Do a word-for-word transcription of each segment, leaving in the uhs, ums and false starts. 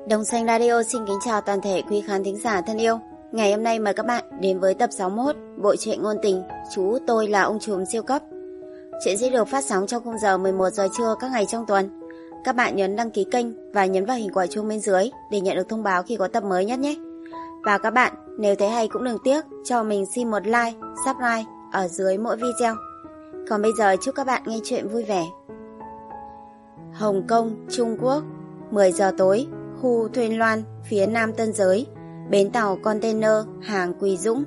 Đồng Xanh Radio xin kính chào toàn thể quý khán thính giả thân yêu. Ngày hôm nay mời các bạn đến với tập sáu mươi mốt bộ truyện ngôn tình Chú Tôi Là Ông Trùm Siêu Cấp. Chuyện sẽ được phát sóng trong khung giờ mười một giờ trưa các ngày trong tuần. Các bạn nhấn đăng ký kênh và nhấn vào hình quả chuông bên dưới để nhận được thông báo khi có tập mới nhất nhé. Và các bạn nếu thấy hay cũng đừng tiếc cho mình xin một like, subscribe ở dưới mỗi video. Còn bây giờ chúc các bạn nghe chuyện vui vẻ. Hồng Kông, Trung Quốc, mười giờ tối, khu Thuyên Loan, phía nam Tân Giới, bến tàu container hàng Quỳ Dũng.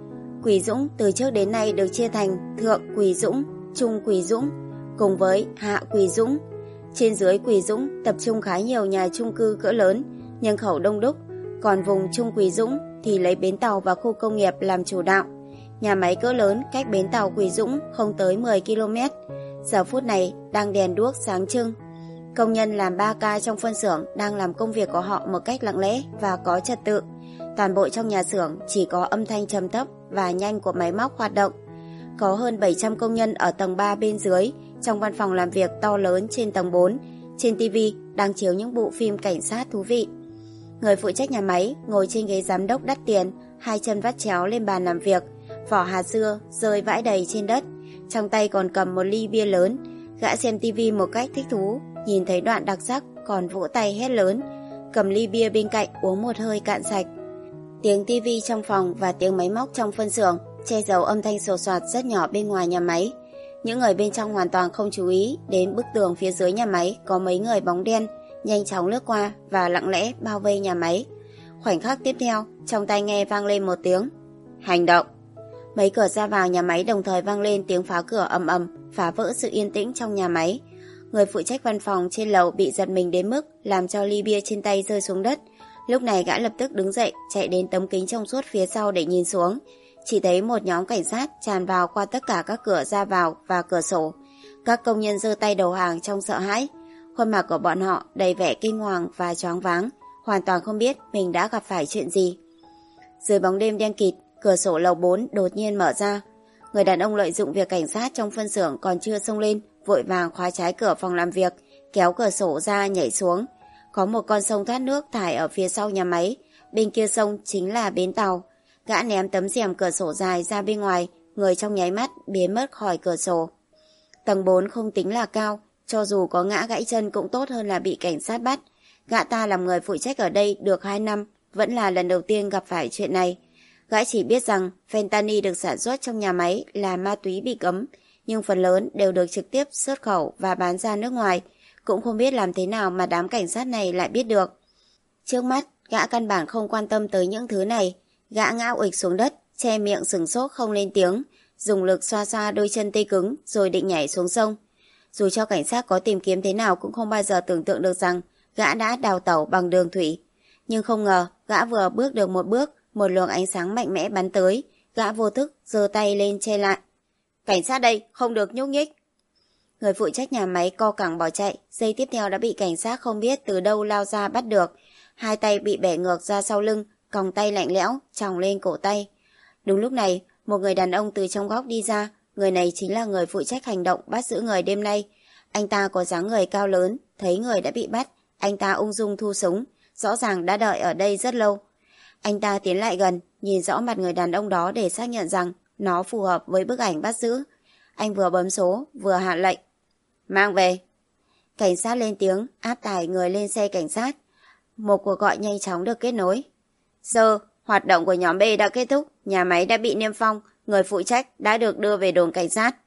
Quỳ Dũng từ trước đến nay được chia thành Thượng Quỳ Dũng, Trung Quỳ Dũng cùng với Hạ Quỳ Dũng. Trên dưới Quỳ Dũng tập trung khá nhiều nhà chung cư cỡ lớn, nhân khẩu đông đúc, còn vùng Trung Quỳ Dũng thì lấy bến tàu và khu công nghiệp làm chủ đạo. Nhà máy cỡ lớn cách bến tàu Quỳ Dũng không tới mười ki lô mét, giờ phút này đang đèn đuốc sáng trưng. Công nhân làm ba ca trong phân xưởng đang làm công việc của họ một cách lặng lẽ và có trật tự. Toàn bộ trong nhà xưởng chỉ có âm thanh trầm thấp và nhanh của máy móc hoạt động. Có hơn bảy trăm công nhân ở tầng ba bên dưới, trong văn phòng làm việc to lớn trên tầng bốn. Trên ti vi đang chiếu những bộ phim cảnh sát thú vị. Người phụ trách nhà máy ngồi trên ghế giám đốc đắt tiền, hai chân vắt chéo lên bàn làm việc, vỏ hạt dưa rơi vãi đầy trên đất, trong tay còn cầm một ly bia lớn. Gã xem ti vi một cách thích thú, nhìn thấy đoạn đặc sắc còn vỗ tay hét lớn, cầm ly bia bên cạnh uống một hơi cạn sạch. Tiếng ti vi trong phòng và tiếng máy móc trong phân xưởng che giấu âm thanh sột soạt rất nhỏ bên ngoài nhà máy. Những người bên trong hoàn toàn không chú ý đến bức tường phía dưới nhà máy có mấy người bóng đen nhanh chóng lướt qua và lặng lẽ bao vây nhà máy. Khoảnh khắc tiếp theo, trong tai nghe vang lên một tiếng hành động. Mấy cửa ra vào nhà máy đồng thời vang lên tiếng phá cửa ầm ầm, phá vỡ sự yên tĩnh trong nhà máy. Người phụ trách văn phòng trên lầu bị giật mình đến mức làm cho ly bia trên tay rơi xuống đất. Lúc này gã lập tức đứng dậy, chạy đến tấm kính trong suốt phía sau để nhìn xuống. Chỉ thấy một nhóm cảnh sát tràn vào qua tất cả các cửa ra vào và cửa sổ. Các công nhân giơ tay đầu hàng trong sợ hãi. Khuôn mặt của bọn họ đầy vẻ kinh hoàng và choáng váng, hoàn toàn không biết mình đã gặp phải chuyện gì. Dưới bóng đêm đen kịt, cửa sổ lầu bốn đột nhiên mở ra. Người đàn ông lợi dụng việc cảnh sát trong phân xưởng còn chưa xông lên, vội vàng khóa trái cửa phòng làm việc, kéo cửa sổ ra nhảy xuống. Có một con sông thoát nước thải ở phía sau nhà máy, bên kia sông chính là bến tàu. Gã ném tấm rèm cửa sổ dài ra bên ngoài, người trong nháy mắt biến mất khỏi cửa sổ. Tầng bốn không tính là cao, cho dù có ngã gãy chân cũng tốt hơn là bị cảnh sát bắt. Gã ta làm người phụ trách ở đây được hai năm, vẫn là lần đầu tiên gặp phải chuyện này. Gã chỉ biết rằng fentanyl được sản xuất trong nhà máy là ma túy bị cấm, nhưng phần lớn đều được trực tiếp xuất khẩu và bán ra nước ngoài. Cũng không biết làm thế nào mà đám cảnh sát này lại biết được. Trước mắt, gã căn bản không quan tâm tới những thứ này. Gã ngã uịch xuống đất, che miệng sửng sốt không lên tiếng, dùng lực xoa xoa đôi chân tê cứng rồi định nhảy xuống sông. Dù cho cảnh sát có tìm kiếm thế nào cũng không bao giờ tưởng tượng được rằng gã đã đào tẩu bằng đường thủy. Nhưng không ngờ, gã vừa bước được một bước, một luồng ánh sáng mạnh mẽ bắn tới, gã vô thức giơ tay lên che lại. Cảnh sát đây, không được nhúc nhích. Người phụ trách nhà máy co cẳng bỏ chạy, giây tiếp theo đã bị cảnh sát không biết từ đâu lao ra bắt được. Hai tay bị bẻ ngược ra sau lưng, còng tay lạnh lẽo chòng lên cổ tay. Đúng lúc này, một người đàn ông từ trong góc đi ra. Người này chính là người phụ trách hành động bắt giữ người đêm nay. Anh ta có dáng người cao lớn, thấy người đã bị bắt, anh ta ung dung thu súng, rõ ràng đã đợi ở đây rất lâu. Anh ta tiến lại gần, nhìn rõ mặt người đàn ông đó để xác nhận rằng nó phù hợp với bức ảnh bắt giữ. Anh vừa bấm số, vừa hạ lệnh. Mang về. Cảnh sát lên tiếng, áp tải người lên xe cảnh sát. Một cuộc gọi nhanh chóng được kết nối. Giờ, hoạt động của nhóm B đã kết thúc, nhà máy đã bị niêm phong, người phụ trách đã được đưa về đồn cảnh sát.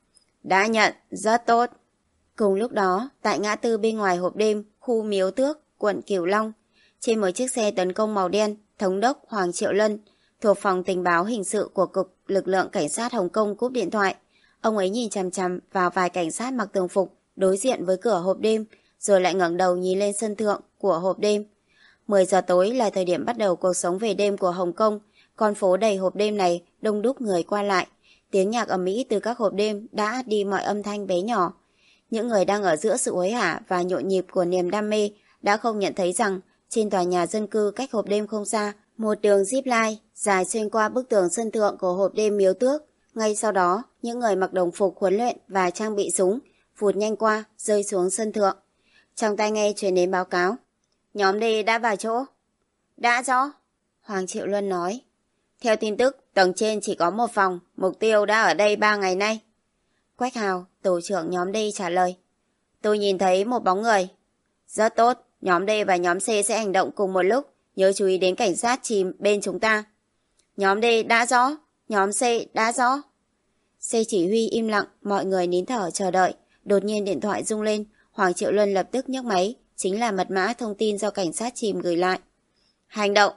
Đã nhận, rất tốt. Cùng lúc đó, tại ngã tư bên ngoài hộp đêm, khu Miếu Tước, quận Cửu Long, trên một chiếc xe tấn công màu đen, Thống đốc Hoàng Triệu Lân, thuộc phòng tình báo hình sự của Cục Lực lượng Cảnh sát Hồng Kông cúp điện thoại. Ông ấy nhìn chằm chằm vào vài cảnh sát mặc thường phục đối diện với cửa hộp đêm, rồi lại ngẩng đầu nhìn lên sân thượng của hộp đêm. mười giờ tối là thời điểm bắt đầu cuộc sống về đêm của Hồng Kông. Con phố đầy hộp đêm này đông đúc người qua lại. Tiếng nhạc ầm ĩ từ các hộp đêm đã át đi mọi âm thanh bé nhỏ. Những người đang ở giữa sự hối hả và nhộn nhịp của niềm đam mê đã không nhận thấy rằng trên tòa nhà dân cư cách hộp đêm không xa, một đường zip line dài xuyên qua bức tường sân thượng của hộp đêm Miếu Tước. Ngay sau đó, những người mặc đồng phục huấn luyện và trang bị súng vụt nhanh qua, rơi xuống sân thượng. Trong tai nghe truyền đến báo cáo. Nhóm D đã vào chỗ. Đã rõ, Hoàng Triệu Luân nói. Theo tin tức, tầng trên chỉ có một phòng, mục tiêu đã ở đây ba ngày nay. Quách Hào, tổ trưởng nhóm D trả lời. Tôi nhìn thấy một bóng người. Rất tốt, nhóm D và nhóm C sẽ hành động cùng một lúc, nhớ chú ý đến cảnh sát chìm bên chúng ta. Nhóm D đã rõ, nhóm C đã rõ. C chỉ huy im lặng, mọi người nín thở chờ đợi. Đột nhiên điện thoại rung lên, Hoàng Triệu Luân lập tức nhấc máy, chính là mật mã thông tin do cảnh sát chìm gửi lại. Hành động.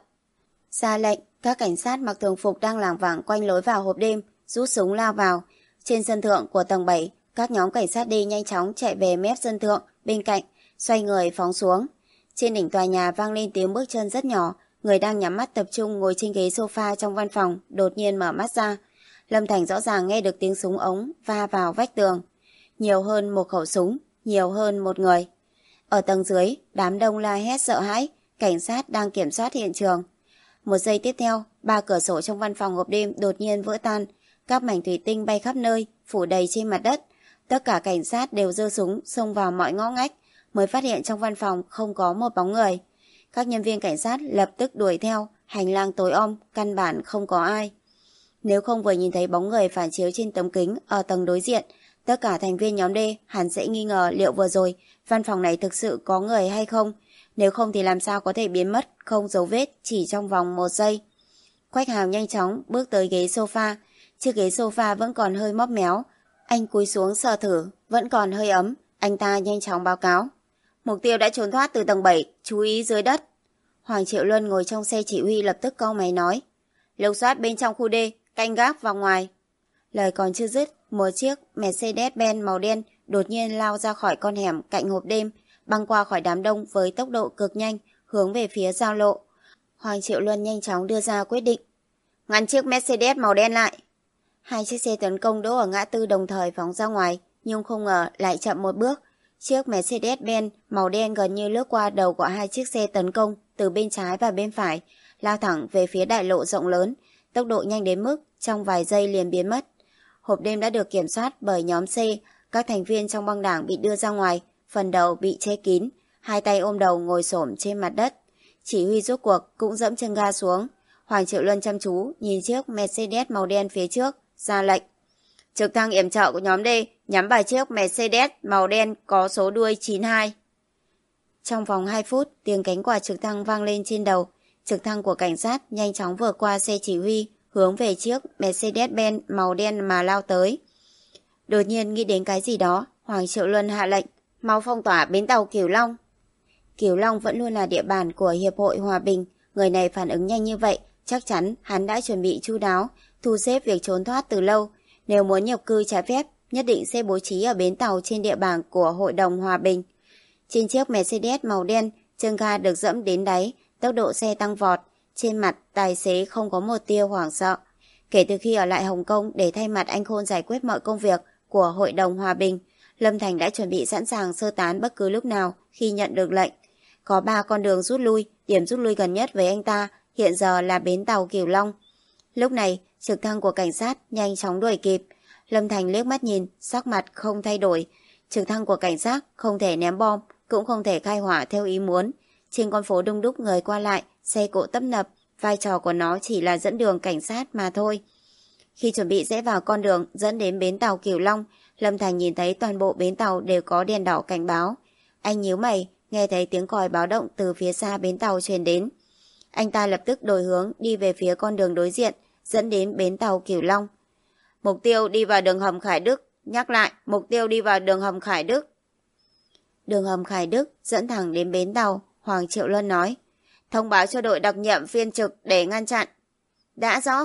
Ra lệnh, các cảnh sát mặc thường phục đang lảng vảng quanh lối vào hộp đêm, rút súng lao vào. Trên sân thượng của tầng bảy, các nhóm cảnh sát đi nhanh chóng chạy về mép sân thượng bên cạnh, xoay người phóng xuống. Trên đỉnh tòa nhà vang lên tiếng bước chân rất nhỏ, người đang nhắm mắt tập trung ngồi trên ghế sofa trong văn phòng đột nhiên mở mắt ra. Lâm Thành rõ ràng nghe được tiếng súng ống va vào vách tường. Nhiều hơn một khẩu súng, nhiều hơn một người. Ở tầng dưới, đám đông la hét sợ hãi, cảnh sát đang kiểm soát hiện trường. Một giây tiếp theo, ba cửa sổ trong văn phòng hộp đêm đột nhiên vỡ tan, các mảnh thủy tinh bay khắp nơi, phủ đầy trên mặt đất. Tất cả cảnh sát đều giơ súng xông vào mọi ngõ ngách, mới phát hiện trong văn phòng không có một bóng người. Các nhân viên cảnh sát lập tức đuổi theo, hành lang tối om, căn bản không có ai. Nếu không vừa nhìn thấy bóng người phản chiếu trên tấm kính ở tầng đối diện, tất cả thành viên nhóm D hẳn sẽ nghi ngờ liệu vừa rồi văn phòng này thực sự có người hay không. Nếu không thì làm sao có thể biến mất không dấu vết chỉ trong vòng một giây. Quách Hào nhanh chóng bước tới ghế sofa. Chiếc ghế sofa vẫn còn hơi móp méo. Anh cúi xuống sờ thử, vẫn còn hơi ấm. Anh ta nhanh chóng báo cáo. Mục tiêu đã trốn thoát từ tầng bảy, chú ý dưới đất. Hoàng Triệu Luân ngồi trong xe chỉ huy lập tức cau mày nói. Lục soát bên trong khu D, canh gác vào ngoài. Lời còn chưa dứt, một chiếc Mercedes-Benz màu đen đột nhiên lao ra khỏi con hẻm cạnh hộp đêm, băng qua khỏi đám đông với tốc độ cực nhanh, hướng về phía giao lộ. Hoàng Triệu Luân nhanh chóng đưa ra quyết định. Ngăn chiếc Mercedes màu đen lại. Hai chiếc xe tấn công đỗ ở ngã tư đồng thời phóng ra ngoài, nhưng không ngờ lại chậm một bước. Chiếc Mercedes-Benz màu đen gần như lướt qua đầu của hai chiếc xe tấn công từ bên trái và bên phải, lao thẳng về phía đại lộ rộng lớn, tốc độ nhanh đến mức trong vài giây liền biến mất. Hộp đêm đã được kiểm soát bởi nhóm C, các thành viên trong băng đảng bị đưa ra ngoài, phần đầu bị che kín, hai tay ôm đầu ngồi xổm trên mặt đất. Chỉ huy rốt cuộc cũng dẫm chân ga xuống. Hoàng Triệu Luân chăm chú nhìn chiếc Mercedes màu đen phía trước, ra lệnh. Trực thăng yểm trợ của nhóm D nhắm vào chiếc Mercedes màu đen có số đuôi chín hai. Trong vòng hai phút, tiếng cánh quạt trực thăng vang lên trên đầu. Trực thăng của cảnh sát nhanh chóng vượt qua xe chỉ huy, hướng về chiếc Mercedes-Benz màu đen mà lao tới. Đột nhiên nghĩ đến cái gì đó, Hoàng Triệu Luân hạ lệnh, mau phong tỏa bến tàu Cửu Long. Cửu Long vẫn luôn là địa bàn của Hiệp hội Hòa Bình, người này phản ứng nhanh như vậy, chắc chắn hắn đã chuẩn bị chu đáo, thu xếp việc trốn thoát từ lâu. Nếu muốn nhập cư trái phép, nhất định sẽ bố trí ở bến tàu trên địa bàn của Hội đồng Hòa Bình. Trên chiếc Mercedes màu đen, chân ga được dẫm đến đáy, tốc độ xe tăng vọt. Trên mặt tài xế không có một tia hoảng sợ. Kể từ khi ở lại Hồng Kông để thay mặt anh Khôn giải quyết mọi công việc của Hội đồng Hòa Bình, Lâm Thành đã chuẩn bị sẵn sàng sơ tán bất cứ lúc nào khi nhận được lệnh. Có ba con đường rút lui, điểm rút lui gần nhất với anh ta hiện giờ là bến tàu Cửu Long. Lúc này, trực thăng của cảnh sát nhanh chóng đuổi kịp. Lâm Thành liếc mắt nhìn, sắc mặt không thay đổi. Trực thăng của cảnh sát không thể ném bom, cũng không thể khai hỏa theo ý muốn. Trên con phố đông đúc người qua lại, xe cộ tấp nập, vai trò của nó chỉ là dẫn đường cảnh sát mà thôi. Khi chuẩn bị rẽ vào con đường dẫn đến bến tàu Cửu Long, Lâm Thành nhìn thấy toàn bộ bến tàu đều có đèn đỏ cảnh báo. Anh nhíu mày, nghe thấy tiếng còi báo động từ phía xa bến tàu truyền đến. Anh ta lập tức đổi hướng đi về phía con đường đối diện, dẫn đến bến tàu Cửu Long. Mục tiêu đi vào đường hầm Khải Đức. Nhắc lại, mục tiêu đi vào đường hầm Khải Đức. Đường hầm Khải Đức dẫn thẳng đến bến tàu, Hoàng Triệu Luân nói. Thông báo cho đội đặc nhiệm phiên trực để ngăn chặn. Đã rõ.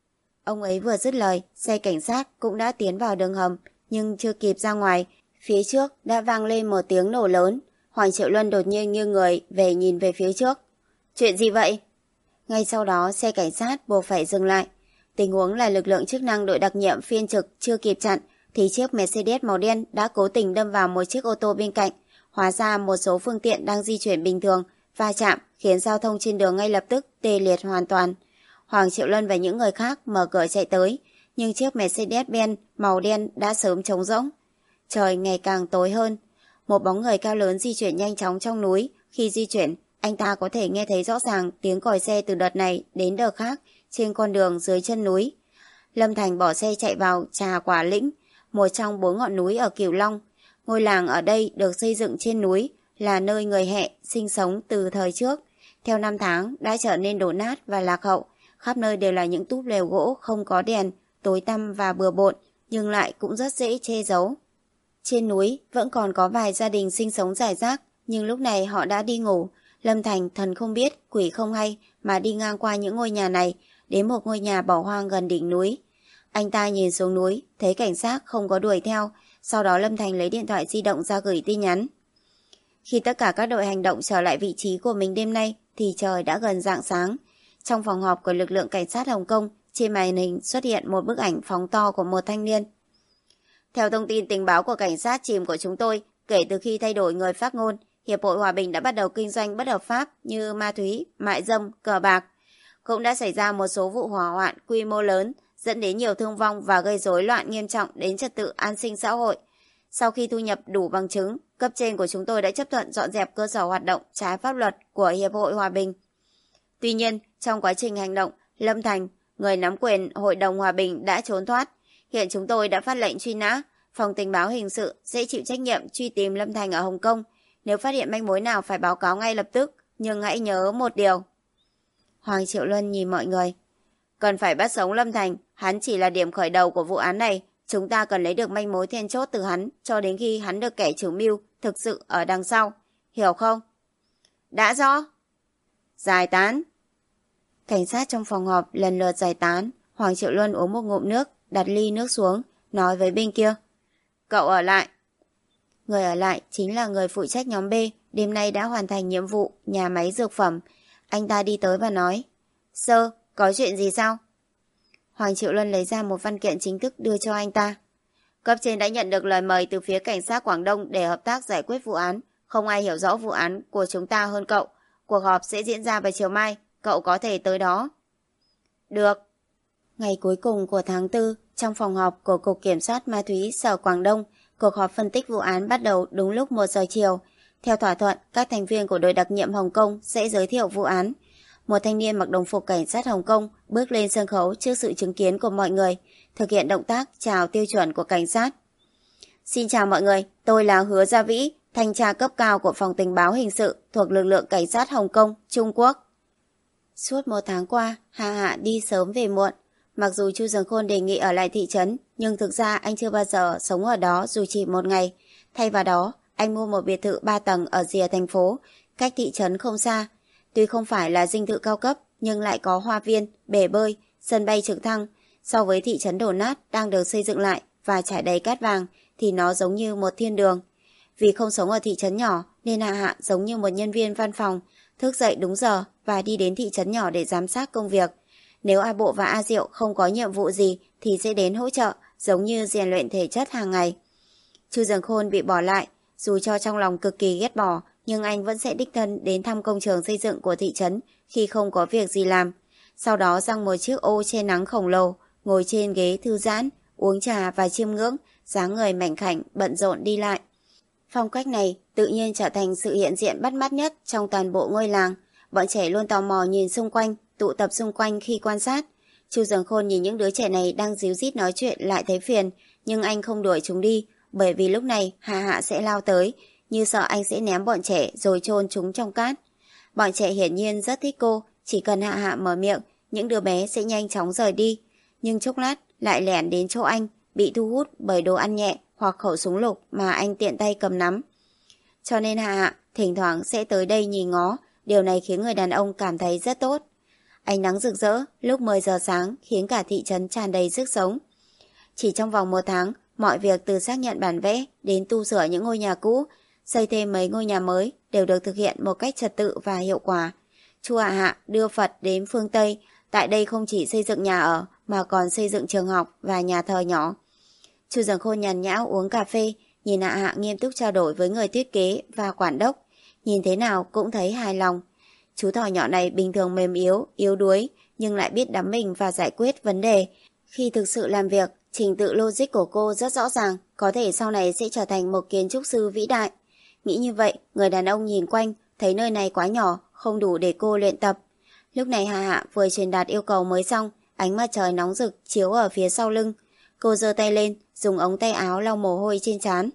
Ông ấy vừa dứt lời, xe cảnh sát cũng đã tiến vào đường hầm, nhưng chưa kịp ra ngoài, phía trước đã vang lên một tiếng nổ lớn. Hoàng Triệu Luân đột nhiên nghiêng người về nhìn về phía trước. Chuyện gì vậy? Ngay sau đó xe cảnh sát buộc phải dừng lại. Tình huống là lực lượng chức năng đội đặc nhiệm phiên trực chưa kịp chặn thì chiếc Mercedes màu đen đã cố tình đâm vào một chiếc ô tô bên cạnh. Hóa ra một số phương tiện đang di chuyển bình thường va chạm khiến giao thông trên đường ngay lập tức tê liệt hoàn toàn. Hoàng Triệu Luân và những người khác mở cửa chạy tới, nhưng chiếc Mercedes-Benz màu đen đã sớm trống rỗng. Trời ngày càng tối hơn. Một bóng người cao lớn di chuyển nhanh chóng trong núi. Khi di chuyển, anh ta có thể nghe thấy rõ ràng tiếng còi xe từ đợt này đến đợt khác trên con đường dưới chân núi. Lâm Thành bỏ xe chạy vào Trà Quả Lĩnh, một trong bốn ngọn núi ở Cửu Long. Ngôi làng ở đây được xây dựng trên núi, là nơi người Hẹ sinh sống từ thời trước. Theo năm tháng đã trở nên đổ nát và lạc hậu, khắp nơi đều là những túp lều gỗ không có đèn, tối tăm và bừa bộn, nhưng lại cũng rất dễ che giấu. Trên núi vẫn còn có vài gia đình sinh sống rải rác, nhưng lúc này họ đã đi ngủ. Lâm Thành thần không biết, quỷ không hay mà đi ngang qua những ngôi nhà này, đến một ngôi nhà bỏ hoang gần đỉnh núi. Anh ta nhìn xuống núi, thấy cảnh sát không có đuổi theo, sau đó Lâm Thành lấy điện thoại di động ra gửi tin nhắn. Khi tất cả các đội hành động trở lại vị trí của mình đêm nay, thì trời đã gần rạng sáng. Trong phòng họp của lực lượng cảnh sát Hồng Kông, trên màn hình xuất hiện một bức ảnh phóng to của một thanh niên. Theo thông tin tình báo của cảnh sát chìm của chúng tôi, kể từ khi thay đổi người phát ngôn, Hiệp hội Hòa bình đã bắt đầu kinh doanh bất hợp pháp như ma túy, mại dâm, cờ bạc. Cũng đã xảy ra một số vụ hỏa hoạn quy mô lớn, dẫn đến nhiều thương vong và gây rối loạn nghiêm trọng đến trật tự an sinh xã hội. Sau khi thu nhập đủ bằng chứng, cấp trên của chúng tôi đã chấp thuận dọn dẹp cơ sở hoạt động trái pháp luật của Hiệp hội Hòa bình. Tuy nhiên, trong quá trình hành động, Lâm Thành, người nắm quyền Hội đồng Hòa bình đã trốn thoát. Hiện chúng tôi đã phát lệnh truy nã, phòng tình báo hình sự sẽ chịu trách nhiệm truy tìm Lâm Thành ở Hồng Kông. Nếu phát hiện manh mối nào phải báo cáo ngay lập tức, nhưng hãy nhớ một điều. Hoàng Triệu Luân nhìn mọi người. Cần phải bắt sống Lâm Thành, hắn chỉ là điểm khởi đầu của vụ án này. Chúng ta cần lấy được manh mối then chốt từ hắn cho đến khi hắn được kẻ chủ mưu thực sự ở đằng sau. Hiểu không? Đã rõ. Giải tán. Cảnh sát trong phòng họp lần lượt giải tán. Hoàng Triệu Luân uống một ngụm nước, đặt ly nước xuống, nói với bên kia. Cậu ở lại. Người ở lại chính là người phụ trách nhóm B, đêm nay đã hoàn thành nhiệm vụ nhà máy dược phẩm. Anh ta đi tới và nói. Sơ, có chuyện gì sao? Hoàng Triệu Luân lấy ra một văn kiện chính thức đưa cho anh ta. Cấp trên đã nhận được lời mời từ phía cảnh sát Quảng Đông để hợp tác giải quyết vụ án. Không ai hiểu rõ vụ án của chúng ta hơn cậu. Cuộc họp sẽ diễn ra vào chiều mai, cậu có thể tới đó. Được. Ngày cuối cùng của tháng tư, trong phòng họp của Cục Kiểm soát Ma túy Sở Quảng Đông, cuộc họp phân tích vụ án bắt đầu đúng lúc một giờ chiều. Theo thỏa thuận, các thành viên của đội đặc nhiệm Hồng Kông sẽ giới thiệu vụ án. Một thanh niên mặc đồng phục cảnh sát Hồng Kông bước lên sân khấu trước sự chứng kiến của mọi người, thực hiện động tác chào tiêu chuẩn của cảnh sát. Xin chào mọi người, tôi là Hứa Gia Vĩ, thanh tra cấp cao của phòng tình báo hình sự thuộc lực lượng cảnh sát Hồng Kông, Trung Quốc. Suốt một tháng qua, Hạ Hạ đi sớm về muộn. Mặc dù Chu Dường Khôn đề nghị ở lại thị trấn, nhưng thực ra anh chưa bao giờ sống ở đó dù chỉ một ngày. Thay vào đó, anh mua một biệt thự ba tầng ở rìa thành phố, cách thị trấn không xa. Tuy không phải là dinh thự cao cấp, nhưng lại có hoa viên, bể bơi, sân bay trực thăng. So với thị trấn đổ nát đang được xây dựng lại và trải đầy cát vàng, thì nó giống như một thiên đường. Vì không sống ở thị trấn nhỏ, nên Hạ Hạ giống như một nhân viên văn phòng, thức dậy đúng giờ và đi đến thị trấn nhỏ để giám sát công việc. Nếu A Bộ và A Diệu không có nhiệm vụ gì thì sẽ đến hỗ trợ, giống như rèn luyện thể chất hàng ngày. Chu Dường Khôn bị bỏ lại, dù cho trong lòng cực kỳ ghét bỏ, nhưng anh vẫn sẽ đích thân đến thăm công trường xây dựng của thị trấn khi không có việc gì làm. Sau đó giăng một chiếc ô che nắng khổng lồ, ngồi trên ghế thư giãn, uống trà và chiêm ngưỡng, dáng người mảnh khảnh, bận rộn đi lại. Phong cách này tự nhiên trở thành sự hiện diện bắt mắt nhất trong toàn bộ ngôi làng. Bọn trẻ luôn tò mò nhìn xung quanh, tụ tập xung quanh khi quan sát. Chu Dường Khôn nhìn những đứa trẻ này đang díu dít nói chuyện lại thấy phiền, nhưng anh không đuổi chúng đi, bởi vì lúc này Hạ Hạ sẽ lao tới, như sợ anh sẽ ném bọn trẻ rồi chôn chúng trong cát. Bọn trẻ hiển nhiên rất thích cô, chỉ cần Hạ Hạ mở miệng, những đứa bé sẽ nhanh chóng rời đi. Nhưng chốc lát lại lẻn đến chỗ anh, bị thu hút bởi đồ ăn nhẹ hoặc khẩu súng lục mà anh tiện tay cầm nắm. Cho nên Hạ Hạ thỉnh thoảng sẽ tới đây nhìn ngó, điều này khiến người đàn ông cảm thấy rất tốt. Ánh nắng rực rỡ lúc mười giờ sáng khiến cả thị trấn tràn đầy sức sống. Chỉ trong vòng một tháng, mọi việc từ xác nhận bản vẽ đến tu sửa những ngôi nhà cũ, xây thêm mấy ngôi nhà mới đều được thực hiện một cách trật tự và hiệu quả. Chu Hạ Hạ đưa Phật đến phương Tây, tại đây không chỉ xây dựng nhà ở mà còn xây dựng trường học và nhà thờ nhỏ. Chu Dường Khôn nhàn nhã uống cà phê, nhìn Hạ Hạ nghiêm túc trao đổi với người thiết kế và quản đốc, nhìn thế nào cũng thấy hài lòng. Chú thỏ nhỏ này bình thường mềm yếu, yếu đuối, nhưng lại biết đắm mình và giải quyết vấn đề. Khi thực sự làm việc, trình tự logic của cô rất rõ ràng, có thể sau này sẽ trở thành một kiến trúc sư vĩ đại. Nghĩ như vậy, người đàn ông nhìn quanh, thấy nơi này quá nhỏ, không đủ để cô luyện tập. Lúc này Hà Hạ vừa truyền đạt yêu cầu mới xong, ánh mặt trời nóng rực chiếu ở phía sau lưng. Cô giơ tay lên, dùng ống tay áo lau mồ hôi trên trán.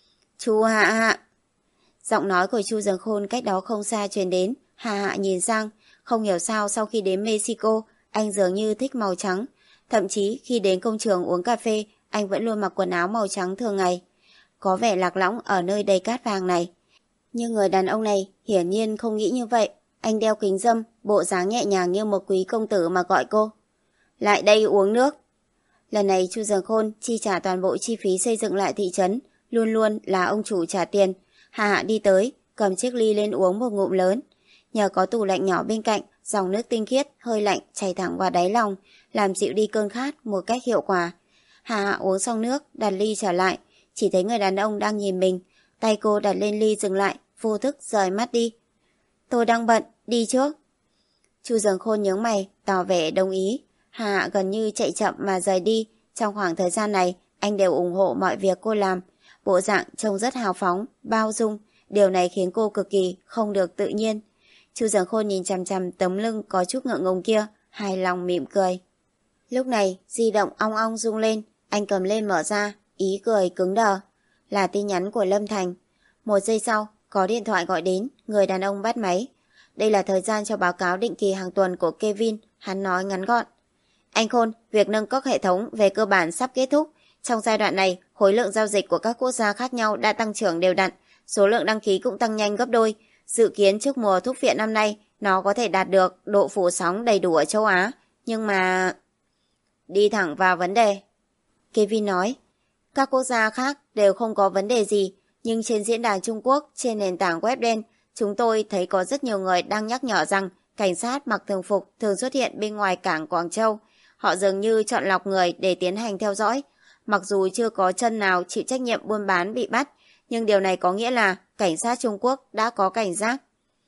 Chu Hạ Hạ. Giọng nói của Chu Dường Khôn cách đó không xa truyền đến. Hà Hạ nhìn sang, không hiểu sao sau khi đến Mexico, anh dường như thích màu trắng. Thậm chí khi đến công trường uống cà phê, anh vẫn luôn mặc quần áo màu trắng thường ngày. Có vẻ lạc lõng ở nơi đầy cát vàng này. Nhưng người đàn ông này hiển nhiên không nghĩ như vậy. Anh đeo kính râm, bộ dáng nhẹ nhàng như một quý công tử mà gọi cô. Lại đây uống nước. Lần này Chu Dường Khôn chi trả toàn bộ chi phí xây dựng lại thị trấn, luôn luôn là ông chủ trả tiền. Hà Hạ đi tới, cầm chiếc ly lên uống một ngụm lớn. Nhờ có tủ lạnh nhỏ bên cạnh, dòng nước tinh khiết, hơi lạnh chảy thẳng vào đáy lòng, làm dịu đi cơn khát một cách hiệu quả. Hà Hạ uống xong nước, đặt ly trở lại, chỉ thấy người đàn ông đang nhìn mình. Tay cô đặt lên ly dừng lại, vô thức rời mắt đi. Tôi đang bận, đi trước. Chu Dường Khôn nhướng mày, tỏ vẻ đồng ý. Hà Hạ gần như chạy chậm mà rời đi. Trong khoảng thời gian này, anh đều ủng hộ mọi việc cô làm. Bộ dạng trông rất hào phóng, bao dung. Điều này khiến cô cực kỳ không được tự nhiên. Chu Dường Khôn nhìn chằm chằm tấm lưng có chút ngượng ngùng kia, hài lòng mỉm cười. Lúc này, di động ong ong rung lên. Anh cầm lên mở ra, ý cười cứng đờ. Là tin nhắn của Lâm Thành. Một giây sau, có điện thoại gọi đến, người đàn ông bắt máy. Đây là thời gian cho báo cáo định kỳ hàng tuần của Kevin, hắn nói ngắn gọn. Anh Khôn, việc nâng cấp hệ thống về cơ bản sắp kết thúc. Trong giai đoạn này, khối lượng giao dịch của các quốc gia khác nhau đã tăng trưởng đều đặn, số lượng đăng ký cũng tăng nhanh gấp đôi. Dự kiến trước mùa thuốc viện năm nay, nó có thể đạt được độ phủ sóng đầy đủ ở châu Á. Nhưng mà... Đi thẳng vào vấn đề. Kevin nói, các quốc gia khác đều không có vấn đề gì, nhưng trên diễn đàn Trung Quốc, trên nền tảng web đen, chúng tôi thấy có rất nhiều người đang nhắc nhở rằng cảnh sát mặc thường phục thường xuất hiện bên ngoài cảng Quảng Châu. Họ dường như chọn lọc người để tiến hành theo dõi. Mặc dù chưa có chân nào chịu trách nhiệm buôn bán bị bắt, nhưng điều này có nghĩa là cảnh sát Trung Quốc đã có cảnh giác.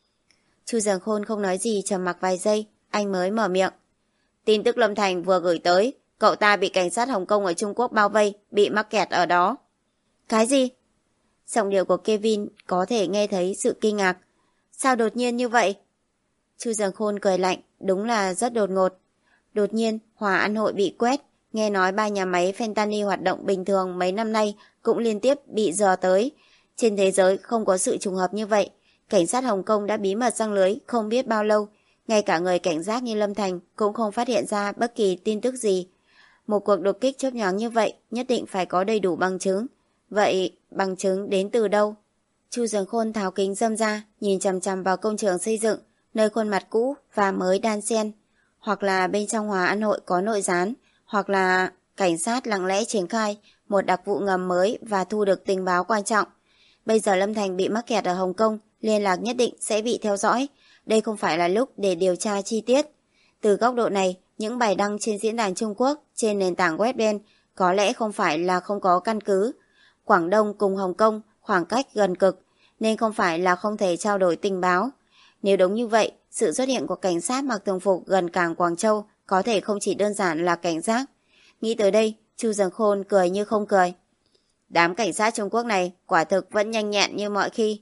Chu Dường Khôn không nói gì, trầm mặc vài giây, anh mới mở miệng. Tin tức Lâm Thành vừa gửi tới, cậu ta bị cảnh sát Hồng Kông ở Trung Quốc bao vây, bị mắc kẹt ở đó. Cái gì? Giọng điệu của Kevin có thể nghe thấy sự kinh ngạc. Sao đột nhiên như vậy? Chu Dường Khôn cười lạnh, đúng là rất đột ngột. Đột nhiên, Hòa An Hội bị quét, nghe nói ba nhà máy fentanyl hoạt động bình thường mấy năm nay cũng liên tiếp bị dò tới. Trên thế giới không có sự trùng hợp như vậy. Cảnh sát Hồng Kông đã bí mật giăng lưới không biết bao lâu. Ngay cả người cảnh giác như Lâm Thành cũng không phát hiện ra bất kỳ tin tức gì. Một cuộc đột kích chớp nhoáng như vậy nhất định phải có đầy đủ bằng chứng. Vậy bằng chứng đến từ đâu? Chu Dường Khôn tháo kính râm ra, nhìn chằm chằm vào công trường xây dựng, nơi khuôn mặt cũ và mới đan xen. Hoặc là bên trong Hòa An Hội có nội gián, hoặc là cảnh sát lặng lẽ triển khai một đặc vụ ngầm mới và thu được tình báo quan trọng. Bây giờ Lâm Thành bị mắc kẹt ở Hồng Kông, liên lạc nhất định sẽ bị theo dõi. Đây không phải là lúc để điều tra chi tiết. Từ góc độ này, những bài đăng trên diễn đàn Trung Quốc trên nền tảng web đen có lẽ không phải là không có căn cứ. Quảng Đông cùng Hồng Kông khoảng cách gần cực, nên không phải là không thể trao đổi tình báo. Nếu đúng như vậy, sự xuất hiện của cảnh sát mặc thường phục gần cảng Quảng Châu có thể không chỉ đơn giản là cảnh giác. Nghĩ tới đây, Chu Dường Khôn cười như không cười. Đám cảnh sát Trung Quốc này quả thực vẫn nhanh nhẹn như mọi khi.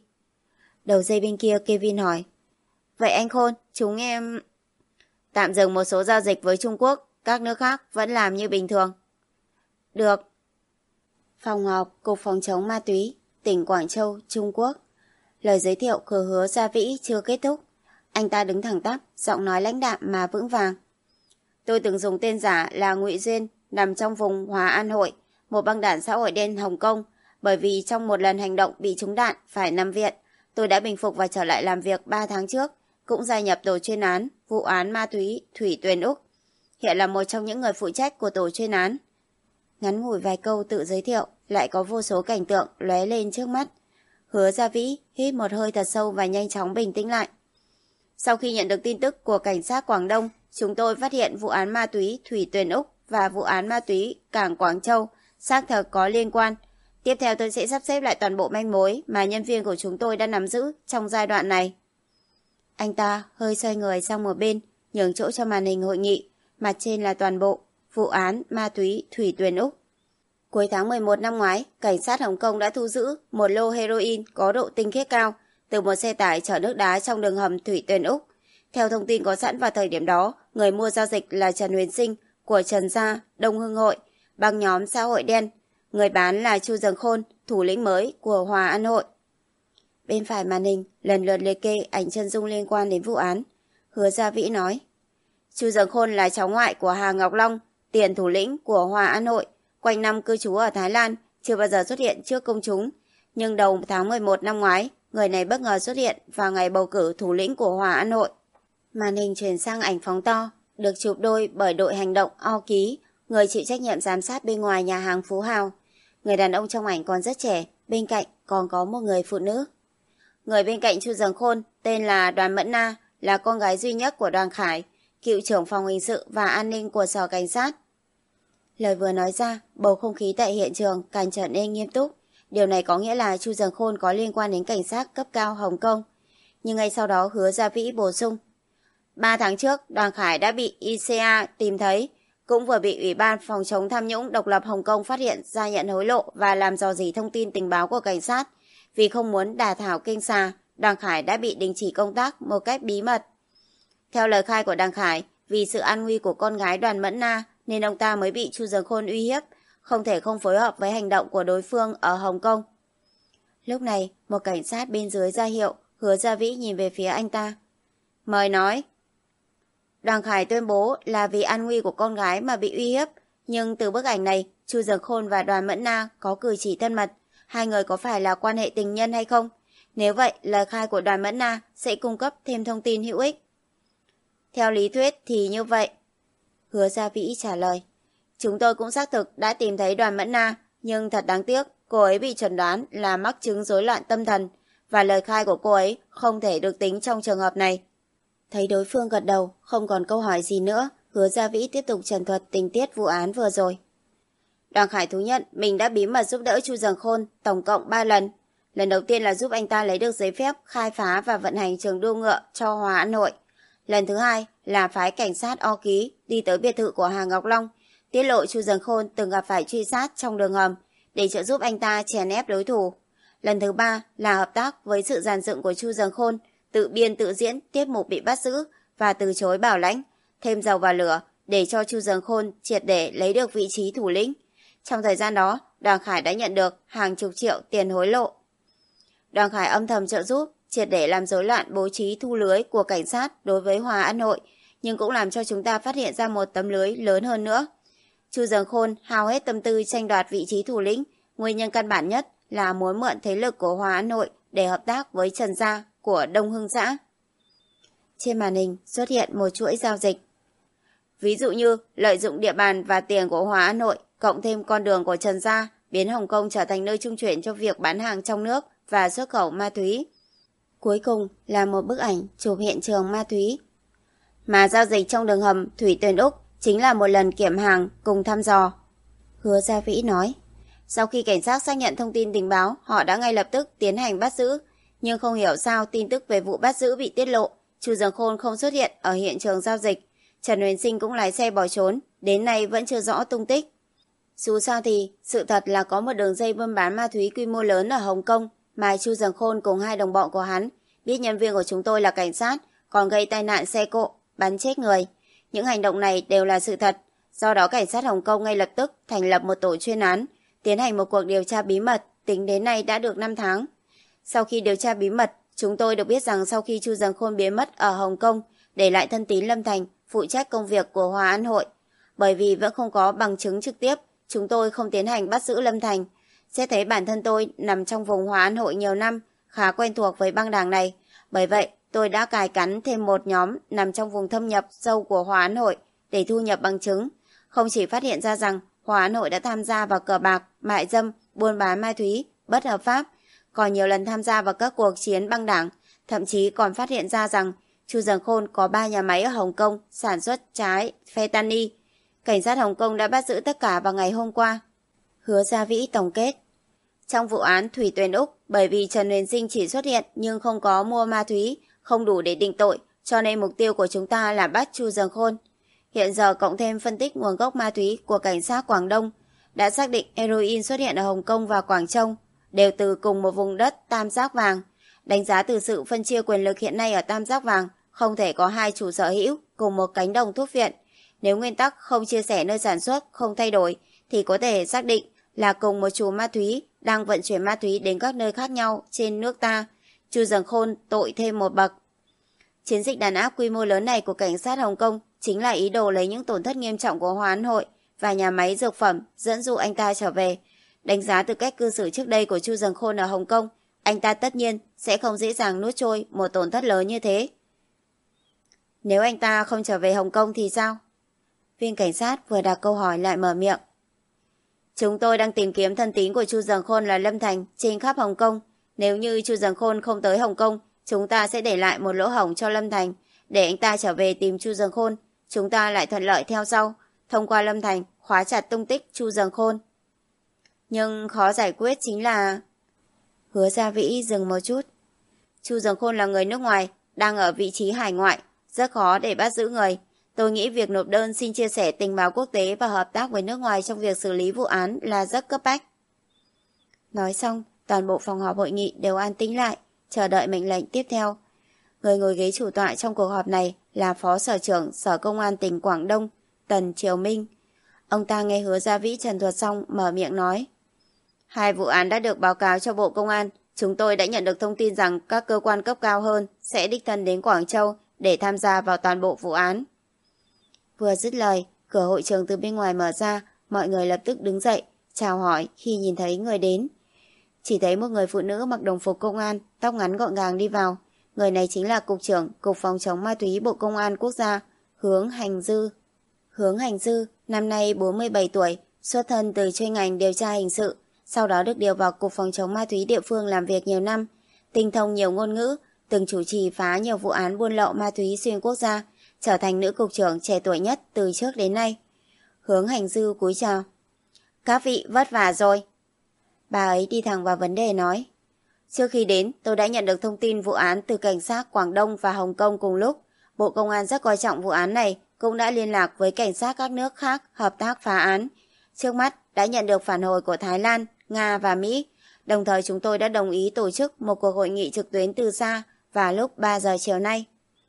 Đầu dây bên kia Kevin hỏi. Vậy anh Khôn, chúng em... Tạm dừng một số giao dịch với Trung Quốc, các nước khác vẫn làm như bình thường. Được. Phòng họp Cục Phòng chống ma túy, tỉnh Quảng Châu, Trung Quốc. Lời giới thiệu của Hứa Gia Vĩ chưa kết thúc. Anh ta đứng thẳng tắp, giọng nói lãnh đạm mà vững vàng. Tôi từng dùng tên giả là Ngụy Duyên, nằm trong vùng Hòa An Hội, một băng đảng xã hội đen Hồng Kông. Bởi vì trong một lần hành động bị trúng đạn, phải nằm viện, tôi đã bình phục và trở lại làm việc ba tháng trước, cũng gia nhập tổ chuyên án, vụ án ma túy Thủy Tuyền Úc. Hiện là một trong những người phụ trách của tổ chuyên án. Ngắn ngủi vài câu tự giới thiệu, lại có vô số cảnh tượng lóe lên trước mắt. Hứa Gia Vĩ hít một hơi thật sâu và nhanh chóng bình tĩnh lại. Sau khi nhận được tin tức của cảnh sát Quảng Đông, chúng tôi phát hiện vụ án ma túy Thủy Tuyền Úc và vụ án ma túy cảng Quảng Châu xác thực có liên quan. Tiếp theo tôi sẽ sắp xếp lại toàn bộ manh mối mà nhân viên của chúng tôi đã nắm giữ trong giai đoạn này. Anh ta hơi xoay người sang một bên, nhường chỗ cho màn hình hội nghị, mặt trên là toàn bộ vụ án ma túy Thủy Tuyền Úc. Cuối tháng mười một năm ngoái, cảnh sát Hồng Kông đã thu giữ một lô heroin có độ tinh khiết cao, từ một xe tải chở nước đá trong đường hầm Thủy Tuyền Úc. Theo thông tin có sẵn vào thời điểm đó, người mua giao dịch là Trần Huyền Sinh của Trần Gia, Đông Hưng Hội, băng nhóm xã hội đen. Người bán là Chu Dần Khôn, thủ lĩnh mới của Hòa An Hội. Bên phải màn hình lần lượt liệt kê ảnh chân dung liên quan đến vụ án. Hứa Gia Vĩ nói, Chu Dần Khôn là cháu ngoại của Hà Ngọc Long, tiền thủ lĩnh của Hòa An Hội, quanh năm cư trú ở Thái Lan, chưa bao giờ xuất hiện trước công chúng. Nhưng đầu tháng mười một năm ngoái, người này bất ngờ xuất hiện vào ngày bầu cử thủ lĩnh của Hòa An Hội. Màn hình chuyển sang ảnh phóng to, được chụp đôi bởi đội hành động O Ký, người chịu trách nhiệm giám sát bên ngoài nhà hàng Phú Hào. Người đàn ông trong ảnh còn rất trẻ, bên cạnh còn có một người phụ nữ. Người bên cạnh Chu Dần Khôn tên là Đoàn Mẫn Na, là con gái duy nhất của Đoàn Khải, cựu trưởng phòng hình sự và an ninh của Sở Cảnh sát. Lời vừa nói ra, bầu không khí tại hiện trường càng trở nên nghiêm túc. Điều này có nghĩa là Chu Dần Khôn có liên quan đến cảnh sát cấp cao Hồng Kông. Nhưng ngay sau đó Hứa Gia Vĩ bổ sung, Ba tháng trước, Đoàn Khải đã bị i xê a tìm thấy, cũng vừa bị Ủy ban Phòng chống tham nhũng độc lập Hồng Kông phát hiện ra nhận hối lộ và làm rò rỉ thông tin tình báo của cảnh sát. Vì không muốn đả thảo kinh xà, Đoàn Khải đã bị đình chỉ công tác một cách bí mật. Theo lời khai của Đoàn Khải, vì sự an nguy của con gái Đoàn Mẫn Na nên ông ta mới bị Chu Dần Khôn uy hiếp, không thể không phối hợp với hành động của đối phương ở Hồng Kông. Lúc này, một cảnh sát bên dưới ra hiệu, Hứa Gia Vĩ nhìn về phía anh ta. Mời nói. Đoàn Khải tuyên bố là vì an nguy của con gái mà bị uy hiếp, nhưng từ bức ảnh này, Chu Dần Khôn và Đoàn Mẫn Na có cử chỉ thân mật, hai người có phải là quan hệ tình nhân hay không? Nếu vậy, lời khai của Đoàn Mẫn Na sẽ cung cấp thêm thông tin hữu ích. Theo lý thuyết thì như vậy. Hứa Gia Vĩ trả lời. Chúng tôi cũng xác thực đã tìm thấy Đoàn Mẫn Na, nhưng thật đáng tiếc, cô ấy bị chẩn đoán là mắc chứng rối loạn tâm thần, và lời khai của cô ấy không thể được tính trong trường hợp này. Thấy đối phương gật đầu, không còn câu hỏi gì nữa, Hứa Gia Vĩ tiếp tục trần thuật tình tiết vụ án vừa rồi. Đoàn Khải thú nhận mình đã bí mật giúp đỡ Chu Dần Khôn tổng cộng ba lần. Lần đầu tiên là giúp anh ta lấy được giấy phép khai phá và vận hành trường đua ngựa cho Hòa An Hội. Lần thứ hai là phái cảnh sát O Ký đi tới biệt thự của Hà Ngọc Long, tiết lộ Chu Dần Khôn từng gặp phải truy sát trong đường hầm để trợ giúp anh ta chèn ép đối thủ. Lần thứ ba là hợp tác với sự dàn dựng của Chu Dần Khôn, tự biên tự diễn tiết mục bị bắt giữ và từ chối bảo lãnh, thêm dầu vào lửa để cho Chu Dần Khôn triệt để lấy được vị trí thủ lĩnh. Trong thời gian đó, Đoàn Khải đã nhận được hàng chục triệu tiền hối lộ. Đoàn Khải âm thầm trợ giúp, triệt để làm rối loạn bố trí thu lưới của cảnh sát đối với Hòa An Hội, nhưng cũng làm cho chúng ta phát hiện ra một tấm lưới lớn hơn nữa. Chu Dần Khôn hao hết tâm tư tranh đoạt vị trí thủ lĩnh, nguyên nhân căn bản nhất là muốn mượn thế lực của Hòa An Hội để hợp tác với Trần Gia của Đông Hưng Xã. Trên màn hình xuất hiện một chuỗi giao dịch. Ví dụ như lợi dụng địa bàn và tiền của Hòa An Hội, cộng thêm con đường của Trần Gia, biến Hồng Kông trở thành nơi trung chuyển cho việc bán hàng trong nước và xuất khẩu ma túy. Cuối cùng là một bức ảnh chụp hiện trường ma túy. Mà giao dịch trong đường hầm Thủy Tuyền Úc chính là một lần kiểm hàng cùng thăm dò. Hứa Gia Vĩ nói. Sau khi cảnh sát xác nhận thông tin tình báo, họ đã ngay lập tức tiến hành bắt giữ. Nhưng không hiểu sao tin tức về vụ bắt giữ bị tiết lộ, Chu Dần Khôn không xuất hiện ở hiện trường giao dịch. Trần Huyền Sinh cũng lái xe bỏ trốn, đến nay vẫn chưa rõ tung tích. Dù sao thì, sự thật là có một đường dây buôn bán ma túy quy mô lớn ở Hồng Kông, mà Chu Dần Khôn cùng hai đồng bọn của hắn biết nhân viên của chúng tôi là cảnh sát, còn gây tai nạn xe cộ, bắn chết người. Những hành động này đều là sự thật. Do đó cảnh sát Hồng Kông ngay lập tức thành lập một tổ chuyên án, tiến hành một cuộc điều tra bí mật, tính đến nay đã được năm tháng. Sau khi điều tra bí mật, chúng tôi được biết rằng sau khi Chu Dần Khôn biến mất ở Hồng Kông, để lại thân tín Lâm Thành phụ trách công việc của Hòa An Hội. Bởi vì vẫn không có bằng chứng trực tiếp, chúng tôi không tiến hành bắt giữ Lâm Thành. Xét thấy bản thân tôi nằm trong vùng Hòa An Hội nhiều năm, khá quen thuộc với băng đảng này. Bởi vậy, tôi đã cài cắn thêm một nhóm nằm trong vùng thâm nhập sâu của Hòa An Hội để thu nhập bằng chứng. Không chỉ phát hiện ra rằng Hòa An Hội đã tham gia vào cờ bạc, mại dâm, buôn bán ma túy, bất hợp pháp, còn nhiều lần tham gia vào các cuộc chiến băng đảng, thậm chí còn phát hiện ra rằng Chu Dần Khôn có ba nhà máy ở Hồng Kông sản xuất trái fentanyl. Cảnh sát Hồng Kông đã bắt giữ tất cả vào ngày hôm qua. Hứa Gia Vĩ tổng kết. Trong vụ án Thủy Tuyền Úc, bởi vì Trần Huyền Sinh chỉ xuất hiện nhưng không có mua ma túy, không đủ để định tội, cho nên mục tiêu của chúng ta là bắt Chu Dần Khôn. Hiện giờ cộng thêm phân tích nguồn gốc ma túy của cảnh sát Quảng Đông, đã xác định heroin xuất hiện ở Hồng Kông và Quảng Châu, đều từ cùng một vùng đất tam giác vàng. Đánh giá từ sự phân chia quyền lực hiện nay ở Tam Giác Vàng, không thể có hai chủ sở hữu cùng một cánh đồng thuốc viện. Nếu nguyên tắc không chia sẻ nơi sản xuất không thay đổi, thì có thể xác định là cùng một chủ ma túy đang vận chuyển ma túy đến các nơi khác nhau trên nước ta. Chu Dần Khôn tội thêm một bậc. Chiến dịch đàn áp quy mô lớn này của cảnh sát Hồng Kông chính là ý đồ lấy những tổn thất nghiêm trọng của Hoa Án Hội và nhà máy dược phẩm dẫn dụ anh ta trở về. Đánh giá từ cách cư xử trước đây của Chu Dần Khôn ở Hồng Kông, anh ta tất nhiên sẽ không dễ dàng nuốt trôi một tổn thất lớn như thế. Nếu anh ta không trở về Hồng Kông thì sao? Viên cảnh sát vừa đặt câu hỏi lại mở miệng. Chúng tôi đang tìm kiếm thân tín của Chu Dần Khôn là Lâm Thành trên khắp Hồng Kông. Nếu như Chu Dần Khôn không tới Hồng Kông, chúng ta sẽ để lại một lỗ hổng cho Lâm Thành. Để anh ta trở về tìm Chu Dần Khôn, chúng ta lại thuận lợi theo sau, thông qua Lâm Thành khóa chặt tung tích Chu Dần Khôn. Nhưng khó giải quyết chính là... Hứa Gia Vĩ dừng một chút. Chu Dần Khôn là người nước ngoài, đang ở vị trí hải ngoại, rất khó để bắt giữ người. Tôi nghĩ việc nộp đơn xin chia sẻ tình báo quốc tế và hợp tác với nước ngoài trong việc xử lý vụ án là rất cấp bách. Nói xong, toàn bộ phòng họp hội nghị đều an tĩnh lại, chờ đợi mệnh lệnh tiếp theo. Người ngồi ghế chủ tọa trong cuộc họp này là Phó Sở trưởng Sở Công an tỉnh Quảng Đông, Tần Triều Minh. Ông ta nghe Hứa Gia Vĩ trần thuật xong mở miệng nói. Hai vụ án đã được báo cáo cho Bộ Công an. Chúng tôi đã nhận được thông tin rằng các cơ quan cấp cao hơn sẽ đích thân đến Quảng Châu để tham gia vào toàn bộ vụ án. Vừa dứt lời, cửa hội trường từ bên ngoài mở ra, mọi người lập tức đứng dậy, chào hỏi khi nhìn thấy người đến. Chỉ thấy một người phụ nữ mặc đồng phục công an, tóc ngắn gọn gàng đi vào. Người này chính là Cục trưởng Cục Phòng chống ma túy Bộ Công an Quốc gia, Hướng Hành Dư. Hướng Hành Dư, năm nay bốn mươi bảy tuổi, xuất thân từ chuyên ngành điều tra hình sự, sau đó được điều vào Cục Phòng chống ma túy địa phương làm việc nhiều năm. Tinh thông nhiều ngôn ngữ, từng chủ trì phá nhiều vụ án buôn lậu ma túy xuyên quốc gia, trở thành nữ cục trưởng trẻ tuổi nhất từ trước đến nay. Hướng Hành Dư cúi chào. Các vị vất vả rồi. Bà ấy đi thẳng vào vấn đề nói. Trước khi đến, tôi đã nhận được thông tin vụ án từ cảnh sát Quảng Đông và Hồng Kông cùng lúc. Bộ Công an rất coi trọng vụ án này, cũng đã liên lạc với cảnh sát các nước khác hợp tác phá án. Trước mắt đã nhận được phản hồi của Thái Lan, Nga và Mỹ. Đồng thời chúng tôi đã đồng ý tổ chức một cuộc hội nghị trực tuyến từ xa vào lúc ba giờ chiều nay.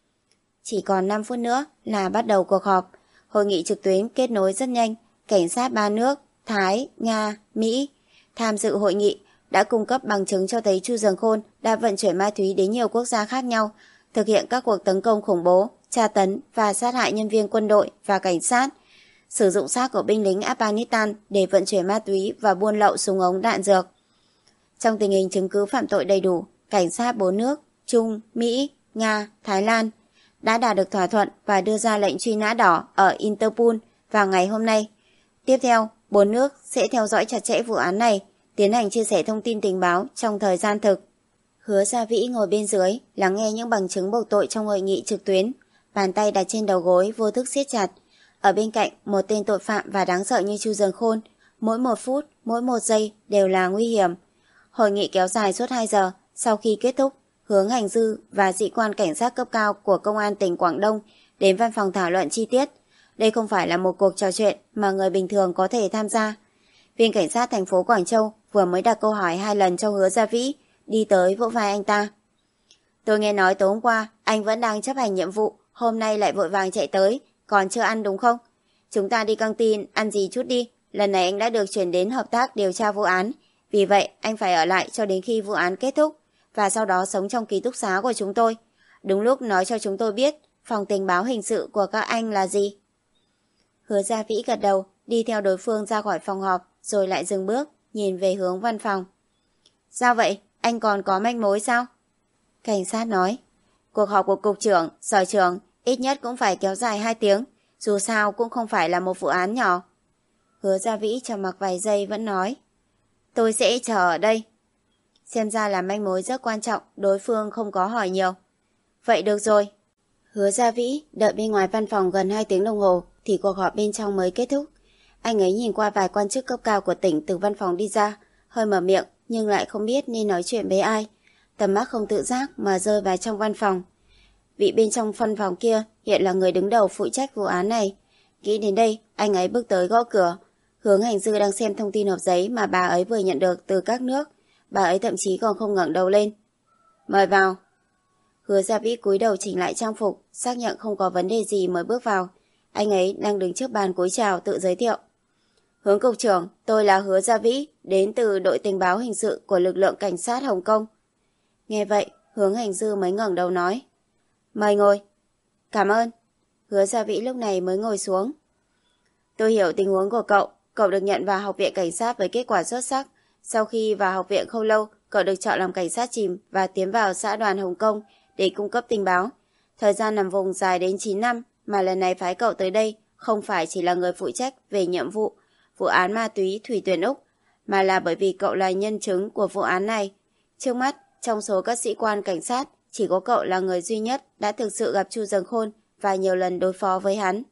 Chỉ còn năm phút nữa là bắt đầu cuộc họp. Hội nghị trực tuyến kết nối rất nhanh. Cảnh sát ba nước Thái, Nga, Mỹ tham dự hội nghị đã cung cấp bằng chứng cho thấy Chu Dần Khôn đã vận chuyển ma túy đến nhiều quốc gia khác nhau, thực hiện các cuộc tấn công khủng bố, tra tấn và sát hại nhân viên quân đội và cảnh sát, sử dụng xác của binh lính Afghanistan để vận chuyển ma túy và buôn lậu súng ống đạn dược. Trong tình hình chứng cứ phạm tội đầy đủ, cảnh sát bốn nước Trung, Mỹ, Nga, Thái Lan đã đạt được thỏa thuận và đưa ra lệnh truy nã đỏ ở Interpol vào ngày hôm nay. Tiếp theo, bốn nước sẽ theo dõi chặt chẽ vụ án này, tiến hành chia sẻ thông tin tình báo trong thời gian thực. Hứa Gia Vĩ ngồi bên dưới, lắng nghe những bằng chứng buộc tội trong hội nghị trực tuyến, bàn tay đặt trên đầu gối vô thức siết chặt. Ở bên cạnh, một tên tội phạm và đáng sợ như Chu Dần Khôn, mỗi một phút, mỗi một giây đều là nguy hiểm. Hội nghị kéo dài suốt hai giờ, sau khi kết thúc, Hướng Hành Dư và sĩ quan cảnh sát cấp cao của Công an tỉnh Quảng Đông đến văn phòng thảo luận chi tiết. Đây không phải là một cuộc trò chuyện mà người bình thường có thể tham gia. Viên cảnh sát thành phố Quảng Châu vừa mới đặt câu hỏi hai lần cho Hứa Gia Vĩ, đi tới vỗ vai anh ta. Tôi nghe nói tối hôm qua anh vẫn đang chấp hành nhiệm vụ, hôm nay lại vội vàng chạy tới, còn chưa ăn đúng không? Chúng ta đi căng tin ăn gì chút đi, lần này anh đã được chuyển đến hợp tác điều tra vụ án, vì vậy anh phải ở lại cho đến khi vụ án kết thúc, và sau đó sống trong ký túc xá của chúng tôi. Đúng lúc nói cho chúng tôi biết phòng tình báo hình sự của các anh là gì. Hứa Gia Vĩ gật đầu, đi theo đối phương ra khỏi phòng họp, rồi lại dừng bước, nhìn về hướng văn phòng. Sao vậy? Anh còn có manh mối sao? Cảnh sát nói. Cuộc họp của cục trưởng, sở trưởng ít nhất cũng phải kéo dài hai tiếng, dù sao cũng không phải là một vụ án nhỏ. Hứa Gia Vĩ trầm mặc vài giây vẫn nói. Tôi sẽ chờ ở đây. Xem ra là manh mối rất quan trọng, đối phương không có hỏi nhiều. Vậy được rồi. Hứa Gia Vĩ đợi bên ngoài văn phòng gần hai tiếng đồng hồ thì cuộc họp bên trong mới kết thúc. Anh ấy nhìn qua vài quan chức cấp cao của tỉnh từ văn phòng đi ra, hơi mở miệng nhưng lại không biết nên nói chuyện với ai. Tầm mắt không tự giác mà rơi vào trong văn phòng. Vị bên trong văn phòng kia hiện là người đứng đầu phụ trách vụ án này. Nghĩ đến đây, anh ấy bước tới gõ cửa. Hướng Hành Dư đang xem thông tin hộp giấy mà bà ấy vừa nhận được từ các nước. Bà ấy thậm chí còn không ngẩng đầu lên. Mời vào. Hứa Gia Vĩ cúi đầu chỉnh lại trang phục, xác nhận không có vấn đề gì mới bước vào. Anh ấy đang đứng trước bàn cúi chào tự giới thiệu. Hướng cục trưởng, tôi là Hứa Gia Vĩ, đến từ đội tình báo hình sự của lực lượng cảnh sát Hồng Kông. Nghe vậy, Hướng Hành Dư mới ngẩng đầu nói. Mời ngồi. Cảm ơn. Hứa Gia Vĩ lúc này mới ngồi xuống. Tôi hiểu tình huống của cậu. Cậu được nhận vào học viện cảnh sát với kết quả xuất sắc. Sau khi vào học viện không lâu, cậu được chọn làm cảnh sát chìm và tiến vào xã đoàn Hồng Kông để cung cấp tình báo. Thời gian nằm vùng dài đến chín năm, mà lần này phái cậu tới đây không phải chỉ là người phụ trách về nhiệm vụ vụ án ma túy Thủy Tuyền Úc, mà là bởi vì cậu là nhân chứng của vụ án này. Trước mắt, trong số các sĩ quan cảnh sát, chỉ có cậu là người duy nhất đã thực sự gặp Chu Dần Khôn và nhiều lần đối phó với hắn.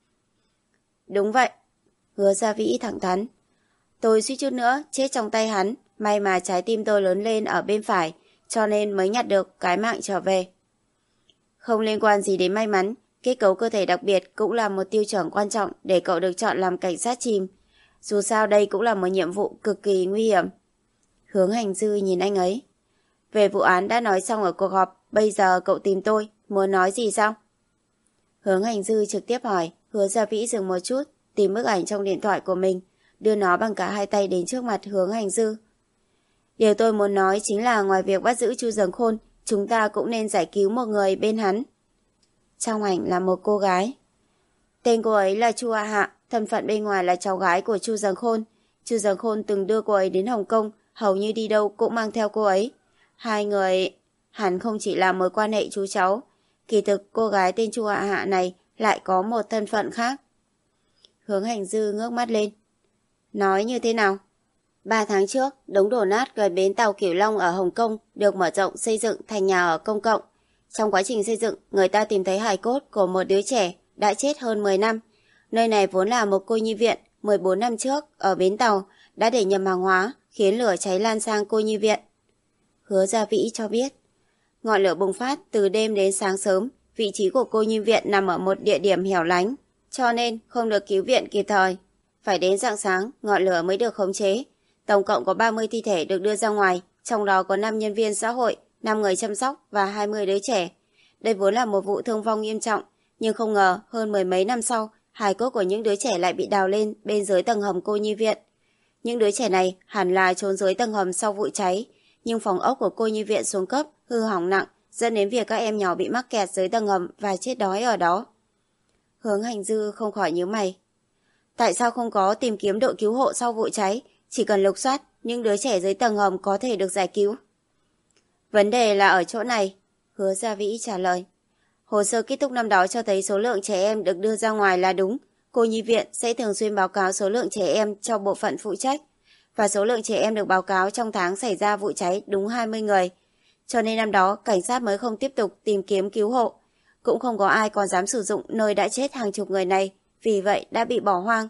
Đúng vậy. Hứa Gia Vĩ thẳng thắn. Tôi suýt chút nữa chết trong tay hắn, may mà trái tim tôi lớn lên ở bên phải, cho nên mới nhặt được cái mạng trở về. Không liên quan gì đến may mắn, kết cấu cơ thể đặc biệt cũng là một tiêu chuẩn quan trọng để cậu được chọn làm cảnh sát chìm. Dù sao đây cũng là một nhiệm vụ cực kỳ nguy hiểm. Hướng Hành Dư nhìn anh ấy. Về vụ án đã nói xong ở cuộc họp, bây giờ cậu tìm tôi, muốn nói gì sao? Hướng Hành Dư trực tiếp hỏi. Hứa Gia Vĩ dừng một chút, tìm bức ảnh trong điện thoại của mình, đưa nó bằng cả hai tay đến trước mặt Hướng Hành Dư. Điều tôi muốn nói chính là ngoài việc bắt giữ Chu Dần Khôn, chúng ta cũng nên giải cứu một người bên hắn. Trong ảnh là một cô gái. Tên cô ấy là Chu A Hạ, thân phận bên ngoài là cháu gái của Chu Dần Khôn. Chu Dần Khôn từng đưa cô ấy đến Hồng Kông, hầu như đi đâu cũng mang theo cô ấy. Hai người hẳn không chỉ là mối quan hệ chú cháu. Kỳ thực cô gái tên Chu A Hạ này lại có một thân phận khác. Hướng Hành Dư ngước mắt lên. Nói như thế nào? Ba tháng trước, đống đổ nát gần bến tàu Cửu Long ở Hồng Kông được mở rộng xây dựng thành nhà ở công cộng. Trong quá trình xây dựng, người ta tìm thấy hài cốt của một đứa trẻ đã chết hơn mười năm. Nơi này vốn là một cô nhi viện, mười bốn năm trước, ở bến tàu, đã để nhầm hàng hóa, khiến lửa cháy lan sang cô nhi viện. Hứa Gia Vĩ cho biết, ngọn lửa bùng phát từ đêm đến sáng sớm, vị trí của cô nhi viện nằm ở một địa điểm hẻo lánh, cho nên không được cứu viện kịp thời. Phải đến rạng sáng, ngọn lửa mới được khống chế. Tổng cộng có ba mươi thi thể được đưa ra ngoài, trong đó có năm nhân viên xã hội, năm người chăm sóc và hai mươi đứa trẻ. Đây vốn là một vụ thương vong nghiêm trọng, nhưng không ngờ hơn mười mấy năm sau, hài cốt của những đứa trẻ lại bị đào lên bên dưới tầng hầm cô nhi viện. Những đứa trẻ này hẳn là trốn dưới tầng hầm sau vụ cháy, nhưng phòng ốc của cô nhi viện xuống cấp, hư hỏng nặng, dẫn đến việc các em nhỏ bị mắc kẹt dưới tầng hầm và chết đói ở đó. Hướng Hành Dư không khỏi nhíu mày. Tại sao không có tìm kiếm đội cứu hộ sau vụ cháy, chỉ cần lục soát, những đứa trẻ dưới tầng hầm có thể được giải cứu? Vấn đề là ở chỗ này, Hứa Gia Vĩ trả lời. Hồ sơ kết thúc năm đó cho thấy số lượng trẻ em được đưa ra ngoài là đúng. Cô nhi viện sẽ thường xuyên báo cáo số lượng trẻ em cho bộ phận phụ trách, và số lượng trẻ em được báo cáo trong tháng xảy ra vụ cháy đúng hai mươi người. Cho nên năm đó, cảnh sát mới không tiếp tục tìm kiếm cứu hộ. Cũng không có ai còn dám sử dụng nơi đã chết hàng chục người này, vì vậy đã bị bỏ hoang.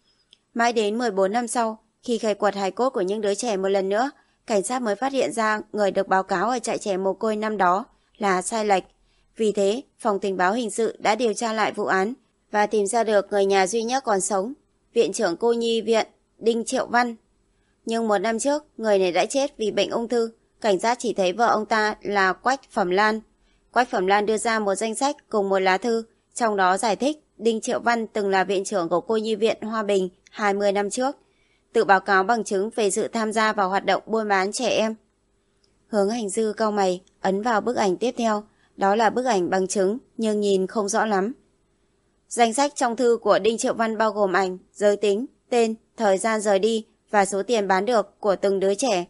Mãi đến mười bốn năm sau, khi khai quật hài cốt của những đứa trẻ một lần nữa, cảnh sát mới phát hiện ra người được báo cáo ở trại trẻ mồ côi năm đó là sai lệch. Vì thế, phòng tình báo hình sự đã điều tra lại vụ án và tìm ra được người nhà duy nhất còn sống, viện trưởng cô nhi viện Đinh Triệu Văn. Nhưng một năm trước, người này đã chết vì bệnh ung thư. Cảnh sát chỉ thấy vợ ông ta là Quách Phẩm Lan. Quách Phẩm Lan đưa ra một danh sách cùng một lá thư, trong đó giải thích Đinh Triệu Văn từng là viện trưởng của cô nhi viện Hoa Bình hai mươi năm trước, tự báo cáo bằng chứng về sự tham gia vào hoạt động buôn bán trẻ em. Hướng Hành Dư cau mày, ấn vào bức ảnh tiếp theo. Đó là bức ảnh bằng chứng, nhưng nhìn không rõ lắm. Danh sách trong thư của Đinh Triệu Văn bao gồm ảnh, giới tính, tên, thời gian rời đi và số tiền bán được của từng đứa trẻ.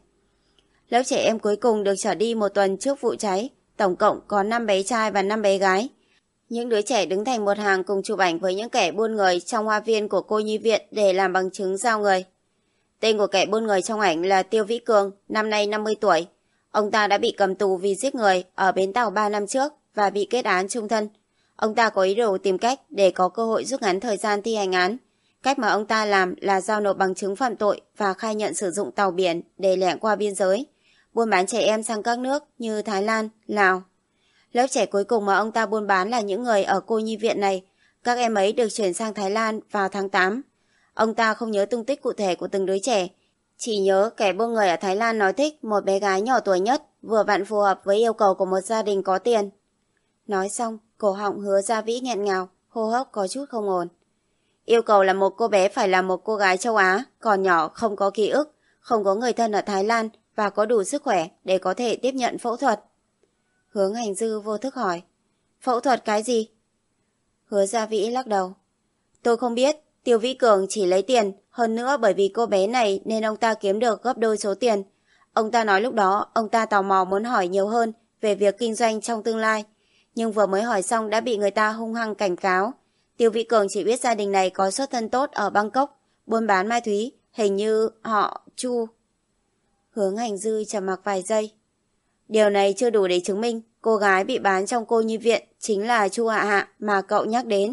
Lớp trẻ em cuối cùng được trở đi một tuần trước vụ cháy, tổng cộng có năm bé trai và năm bé gái. Những đứa trẻ đứng thành một hàng cùng chụp ảnh với những kẻ buôn người trong hoa viên của cô nhi viện để làm bằng chứng giao người. Tên của kẻ buôn người trong ảnh là Tiêu Vĩ Cường, năm nay năm mươi tuổi. Ông ta đã bị cầm tù vì giết người ở bến tàu ba năm trước và bị kết án chung thân. Ông ta có ý đồ tìm cách để có cơ hội rút ngắn thời gian thi hành án. Cách mà ông ta làm là giao nộp bằng chứng phạm tội và khai nhận sử dụng tàu biển để lẻn qua biên giới, buôn bán trẻ em sang các nước như Thái Lan, Lào. Lớp trẻ cuối cùng mà ông ta buôn bán là những người ở cô nhi viện này. Các em ấy được chuyển sang Thái Lan vào tháng tám. Ông ta không nhớ tung tích cụ thể của từng đứa trẻ, chỉ nhớ kẻ buôn người ở Thái Lan nói thích một bé gái nhỏ tuổi nhất vừa vặn phù hợp với yêu cầu của một gia đình có tiền. Nói xong, cổ họng Hứa Gia Vĩ nghẹn ngào, hô hấp có chút không ổn. Yêu cầu là một cô bé phải là một cô gái châu Á, còn nhỏ, không có ký ức, không có người thân ở Thái Lan và có đủ sức khỏe để có thể tiếp nhận phẫu thuật. Hướng Hành Dư vô thức hỏi, phẫu thuật cái gì? Hứa Gia Vĩ lắc đầu. Tôi không biết, Tiêu Vĩ Cường chỉ lấy tiền, hơn nữa bởi vì cô bé này nên ông ta kiếm được gấp đôi số tiền. Ông ta nói lúc đó ông ta tò mò muốn hỏi nhiều hơn về việc kinh doanh trong tương lai, nhưng vừa mới hỏi xong đã bị người ta hung hăng cảnh cáo. Tiêu Vĩ Cường chỉ biết gia đình này có xuất thân tốt ở Bangkok, buôn bán ma túy, hình như họ Chu. Hướng Hành Dư trầm mặc vài giây. Điều này chưa đủ để chứng minh cô gái bị bán trong cô nhi viện chính là Chu Hạ Hạ mà cậu nhắc đến.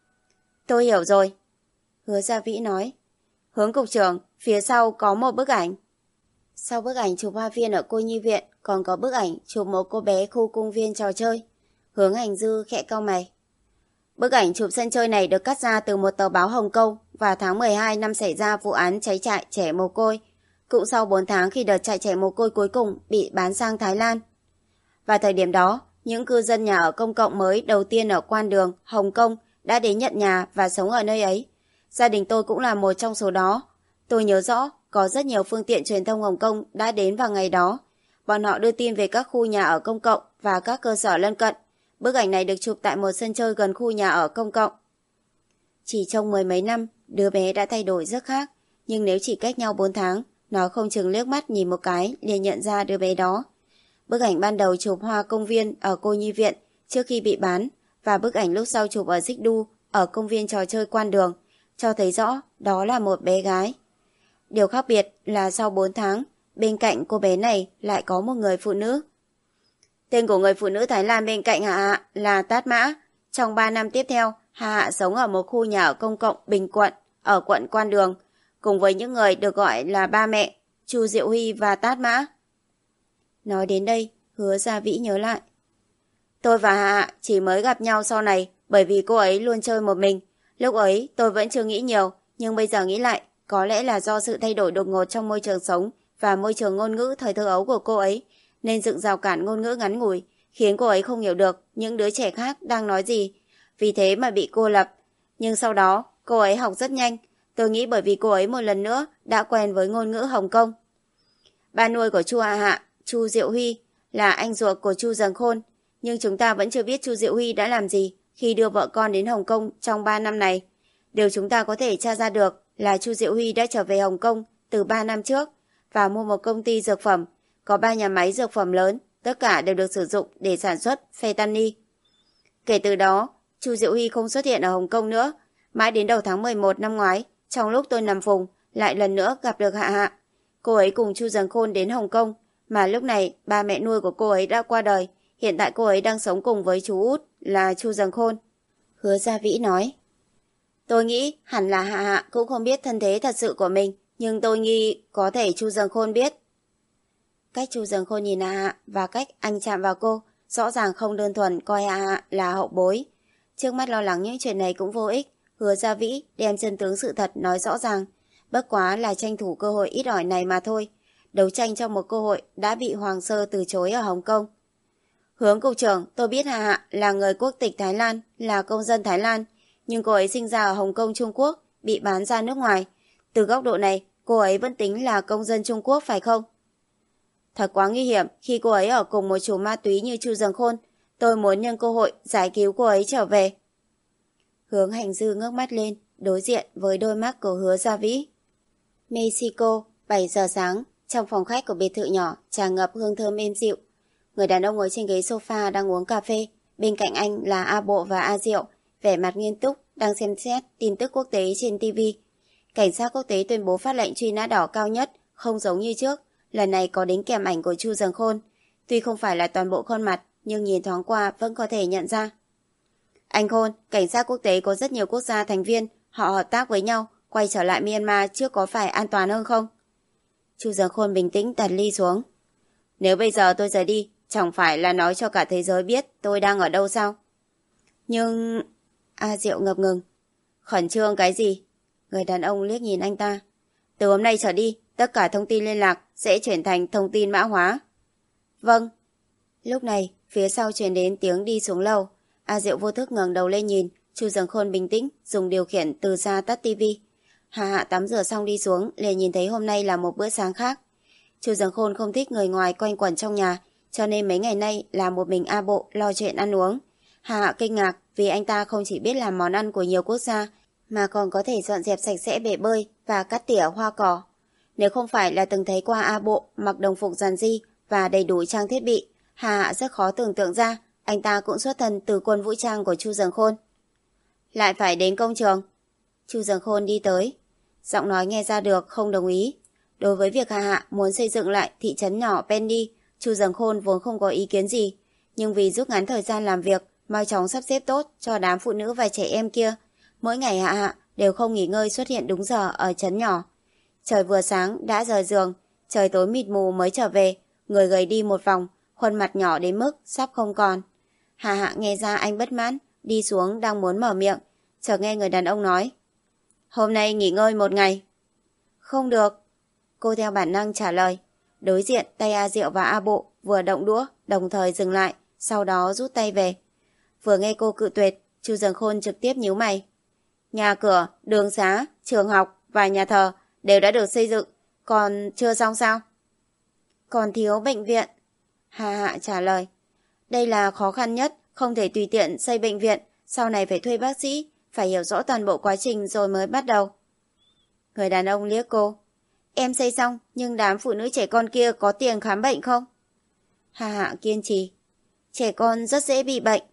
Tôi hiểu rồi. Hứa Gia Vĩ nói. Hướng cục trưởng, phía sau có một bức ảnh. Sau bức ảnh chụp hoa viên ở cô nhi viện còn có bức ảnh chụp một cô bé khu công viên trò chơi. Hướng Hành Dư khẽ cau mày. Bức ảnh chụp sân chơi này được cắt ra từ một tờ báo Hồng Kông vào tháng mười hai năm xảy ra vụ án cháy trại trẻ mồ côi, cũng sau bốn tháng khi đợt trại trẻ mồ côi cuối cùng bị bán sang Thái Lan. Vào thời điểm đó, những cư dân nhà ở công cộng mới đầu tiên ở Quan Đường, Hồng Kông đã đến nhận nhà và sống ở nơi ấy. Gia đình tôi cũng là một trong số đó. Tôi nhớ rõ, có rất nhiều phương tiện truyền thông Hồng Kông đã đến vào ngày đó. Bọn họ đưa tin về các khu nhà ở công cộng và các cơ sở lân cận. Bức ảnh này được chụp tại một sân chơi gần khu nhà ở công cộng. Chỉ trong mười mấy năm, đứa bé đã thay đổi rất khác. Nhưng nếu chỉ cách nhau bốn tháng, nó không chừng liếc mắt nhìn một cái liền nhận ra đứa bé đó. Bức ảnh ban đầu chụp hoa công viên ở cô nhi viện trước khi bị bán và bức ảnh lúc sau chụp ở Dích Đu ở công viên trò chơi Quan Đường cho thấy rõ đó là một bé gái. Điều khác biệt là sau bốn tháng, bên cạnh cô bé này lại có một người phụ nữ. Tên của người phụ nữ Thái Lan bên cạnh Hạ Hạ là Tát Mã. Trong ba năm tiếp theo, Hạ Hạ sống ở một khu nhà ở công cộng Bình Quận ở quận Quan Đường, cùng với những người được gọi là ba mẹ, Chu Diệu Huy và Tát Mã. Nói đến đây, Hứa Gia Vĩ nhớ lại. Tôi và Hạ Hạ chỉ mới gặp nhau sau này bởi vì cô ấy luôn chơi một mình. Lúc ấy tôi vẫn chưa nghĩ nhiều, nhưng bây giờ nghĩ lại, có lẽ là do sự thay đổi đột ngột trong môi trường sống và môi trường ngôn ngữ thời thơ ấu của cô ấy, nên dựng rào cản ngôn ngữ ngắn ngủi, khiến cô ấy không hiểu được những đứa trẻ khác đang nói gì, vì thế mà bị cô lập. Nhưng sau đó, cô ấy học rất nhanh, tôi nghĩ bởi vì cô ấy một lần nữa đã quen với ngôn ngữ Hồng Kông. Ba nuôi của Chu Hạ Hạ, Chu Diệu Huy, là anh ruột của Chu Dần Khôn, nhưng chúng ta vẫn chưa biết Chu Diệu Huy đã làm gì khi đưa vợ con đến Hồng Kông trong ba năm này. Điều chúng ta có thể tra ra được là Chu Diệu Huy đã trở về Hồng Kông từ ba năm trước và mua một công ty dược phẩm, có ba nhà máy dược phẩm lớn, tất cả đều được sử dụng để sản xuất fentanyl. Kể từ đó, Chu Diệu Huy không xuất hiện ở Hồng Kông nữa, mãi đến đầu tháng mười một năm ngoái, trong lúc tôi nằm vùng, lại lần nữa gặp được Hạ Hạ. Cô ấy cùng Chu Dần Khôn đến Hồng Kông, mà lúc này ba mẹ nuôi của cô ấy đã qua đời, hiện tại cô ấy đang sống cùng với chú út là Chu Dần Khôn. Hứa Gia Vĩ nói. Tôi nghĩ hẳn là Hạ Hạ cũng không biết thân thế thật sự của mình, nhưng tôi nghi có thể Chu Dần Khôn biết. Cách Chu Dần Khôn nhìn Hạ Hạ và cách anh chạm vào cô rõ ràng không đơn thuần coi Hạ Hạ là hậu bối. Trước mắt lo lắng những chuyện này cũng vô ích, Hứa Gia Vĩ đem chân tướng sự thật nói rõ ràng, bất quá là tranh thủ cơ hội ít ỏi này mà thôi. Đấu tranh trong một cơ hội đã bị Hoàng Sơ từ chối ở Hồng Kông. Hướng cục trưởng, tôi biết Hạ Hạ là người quốc tịch Thái Lan, là công dân Thái Lan, nhưng cô ấy sinh ra ở Hồng Kông, Trung Quốc, bị bán ra nước ngoài. Từ góc độ này, cô ấy vẫn tính là công dân Trung Quốc phải không? Thật quá nguy hiểm khi cô ấy ở cùng một chủ ma túy như Chu Dần Khôn. Tôi muốn nhân cơ hội giải cứu cô ấy trở về. Hướng Hành Dư ngước mắt lên, đối diện với đôi mắt của Hứa Gia Vĩ. Mexico, bảy giờ sáng, trong phòng khách của biệt thự nhỏ tràn ngập hương thơm êm dịu. Người đàn ông ngồi trên ghế sofa đang uống cà phê, bên cạnh anh là A Bộ và A Diệu, vẻ mặt nghiêm túc đang xem xét tin tức quốc tế trên ti vi. Cảnh sát quốc tế tuyên bố phát lệnh truy nã đỏ cao nhất, không giống như trước, lần này có đính kèm ảnh của Chu Dần Khôn. Tuy không phải là toàn bộ khuôn mặt, nhưng nhìn thoáng qua vẫn có thể nhận ra. Anh Khôn, cảnh sát quốc tế có rất nhiều quốc gia thành viên, họ hợp tác với nhau, quay trở lại Myanmar trước có phải an toàn hơn không? Chu Dần Khôn bình tĩnh đặt ly xuống. Nếu bây giờ tôi rời đi, chẳng phải là nói cho cả thế giới biết tôi đang ở đâu sao? Nhưng... A Diệu ngập ngừng. Khẩn trương cái gì? Người đàn ông liếc nhìn anh ta. Từ hôm nay trở đi, tất cả thông tin liên lạc sẽ chuyển thành thông tin mã hóa. Vâng. Lúc này, phía sau truyền đến tiếng đi xuống lầu. A Diệu vô thức ngẩng đầu lên nhìn, Chu Dần Khôn bình tĩnh dùng điều khiển từ xa tắt tivi. Hà Hạ tắm rửa xong đi xuống, liền nhìn thấy hôm nay là một bữa sáng khác. Chu Dần Khôn không thích người ngoài quanh quẩn trong nhà, cho nên mấy ngày nay là một mình A Bộ lo chuyện ăn uống. Hà Hạ kinh ngạc vì anh ta không chỉ biết làm món ăn của nhiều quốc gia, mà còn có thể dọn dẹp sạch sẽ bể bơi và cắt tỉa hoa cỏ. Nếu không phải là từng thấy qua A Bộ mặc đồng phục giản dị và đầy đủ trang thiết bị, Hà Hạ rất khó tưởng tượng ra anh ta cũng xuất thân từ quân vũ trang của Chu Dần Khôn. Lại phải đến công trường. Chu Dần Khôn đi tới. Giọng nói nghe ra được không đồng ý. Đối với việc Hà Hạ muốn xây dựng lại thị trấn nhỏ Penny, Chu Dần Khôn vốn không có ý kiến gì. Nhưng vì rút ngắn thời gian làm việc, mau chóng sắp xếp tốt cho đám phụ nữ và trẻ em kia, mỗi ngày Hạ Hạ đều không nghỉ ngơi xuất hiện đúng giờ ở trấn nhỏ. Trời vừa sáng đã rời giường, trời tối mịt mù mới trở về, người gầy đi một vòng, khuôn mặt nhỏ đến mức sắp không còn. Hà Hạ nghe ra anh bất mãn, đi xuống đang muốn mở miệng, chợt nghe người đàn ông nói: Hôm nay nghỉ ngơi một ngày. Không được. Cô theo bản năng trả lời. Đối diện tay A Diệu và A Bộ vừa động đũa đồng thời dừng lại, sau đó rút tay về. Vừa nghe cô cự tuyệt, Chu Dần Khôn trực tiếp nhíu mày. Nhà cửa, đường xá, trường học và nhà thờ đều đã được xây dựng, còn chưa xong sao? Còn thiếu bệnh viện. Hà Hạ trả lời. Đây là khó khăn nhất, không thể tùy tiện xây bệnh viện, sau này phải thuê bác sĩ, phải hiểu rõ toàn bộ quá trình rồi mới bắt đầu. Người đàn ông liếc cô. Em xây xong, nhưng đám phụ nữ trẻ con kia có tiền khám bệnh không? Hà Hạ kiên trì. Trẻ con rất dễ bị bệnh.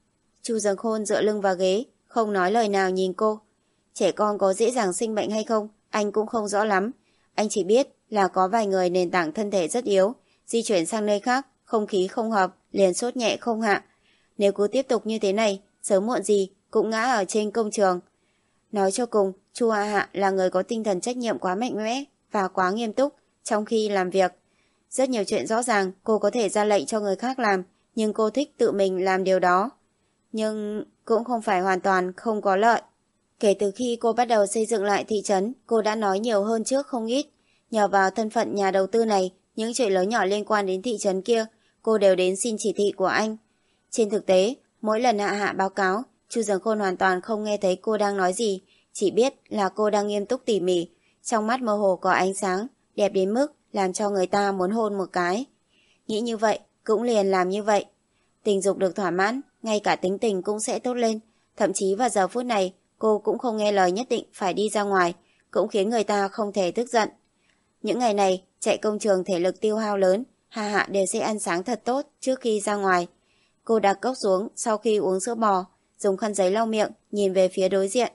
Chu Dần Khôn dựa lưng vào ghế, không nói lời nào nhìn cô. Trẻ con có dễ dàng sinh bệnh hay không, anh cũng không rõ lắm. Anh chỉ biết là có vài người nền tảng thân thể rất yếu, di chuyển sang nơi khác, không khí không hợp, liền sốt nhẹ không hạ. Nếu cứ tiếp tục như thế này, sớm muộn gì cũng ngã ở trên công trường. Nói cho cùng, Chu Hạ Hạ là người có tinh thần trách nhiệm quá mạnh mẽ và quá nghiêm túc trong khi làm việc. Rất nhiều chuyện rõ ràng cô có thể ra lệnh cho người khác làm, nhưng cô thích tự mình làm điều đó. Nhưng cũng không phải hoàn toàn không có lợi. Kể từ khi cô bắt đầu xây dựng lại thị trấn, cô đã nói nhiều hơn trước không ít. Nhờ vào thân phận nhà đầu tư này, những chuyện lớn nhỏ liên quan đến thị trấn kia, cô đều đến xin chỉ thị của anh. Trên thực tế, mỗi lần Hạ Hạ báo cáo, Chu Dần Khôn hoàn toàn không nghe thấy cô đang nói gì, chỉ biết là cô đang nghiêm túc tỉ mỉ, trong mắt mơ hồ có ánh sáng, đẹp đến mức làm cho người ta muốn hôn một cái. Nghĩ như vậy, cũng liền làm như vậy. Tình dục được thỏa mãn, ngay cả tính tình cũng sẽ tốt lên. Thậm chí vào giờ phút này, cô cũng không nghe lời nhất định phải đi ra ngoài, cũng khiến người ta không thể tức giận. Những ngày này, chạy công trường thể lực tiêu hao lớn, Hà Hạ đều sẽ ăn sáng thật tốt trước khi ra ngoài. Cô đặt cốc xuống sau khi uống sữa bò, dùng khăn giấy lau miệng, nhìn về phía đối diện.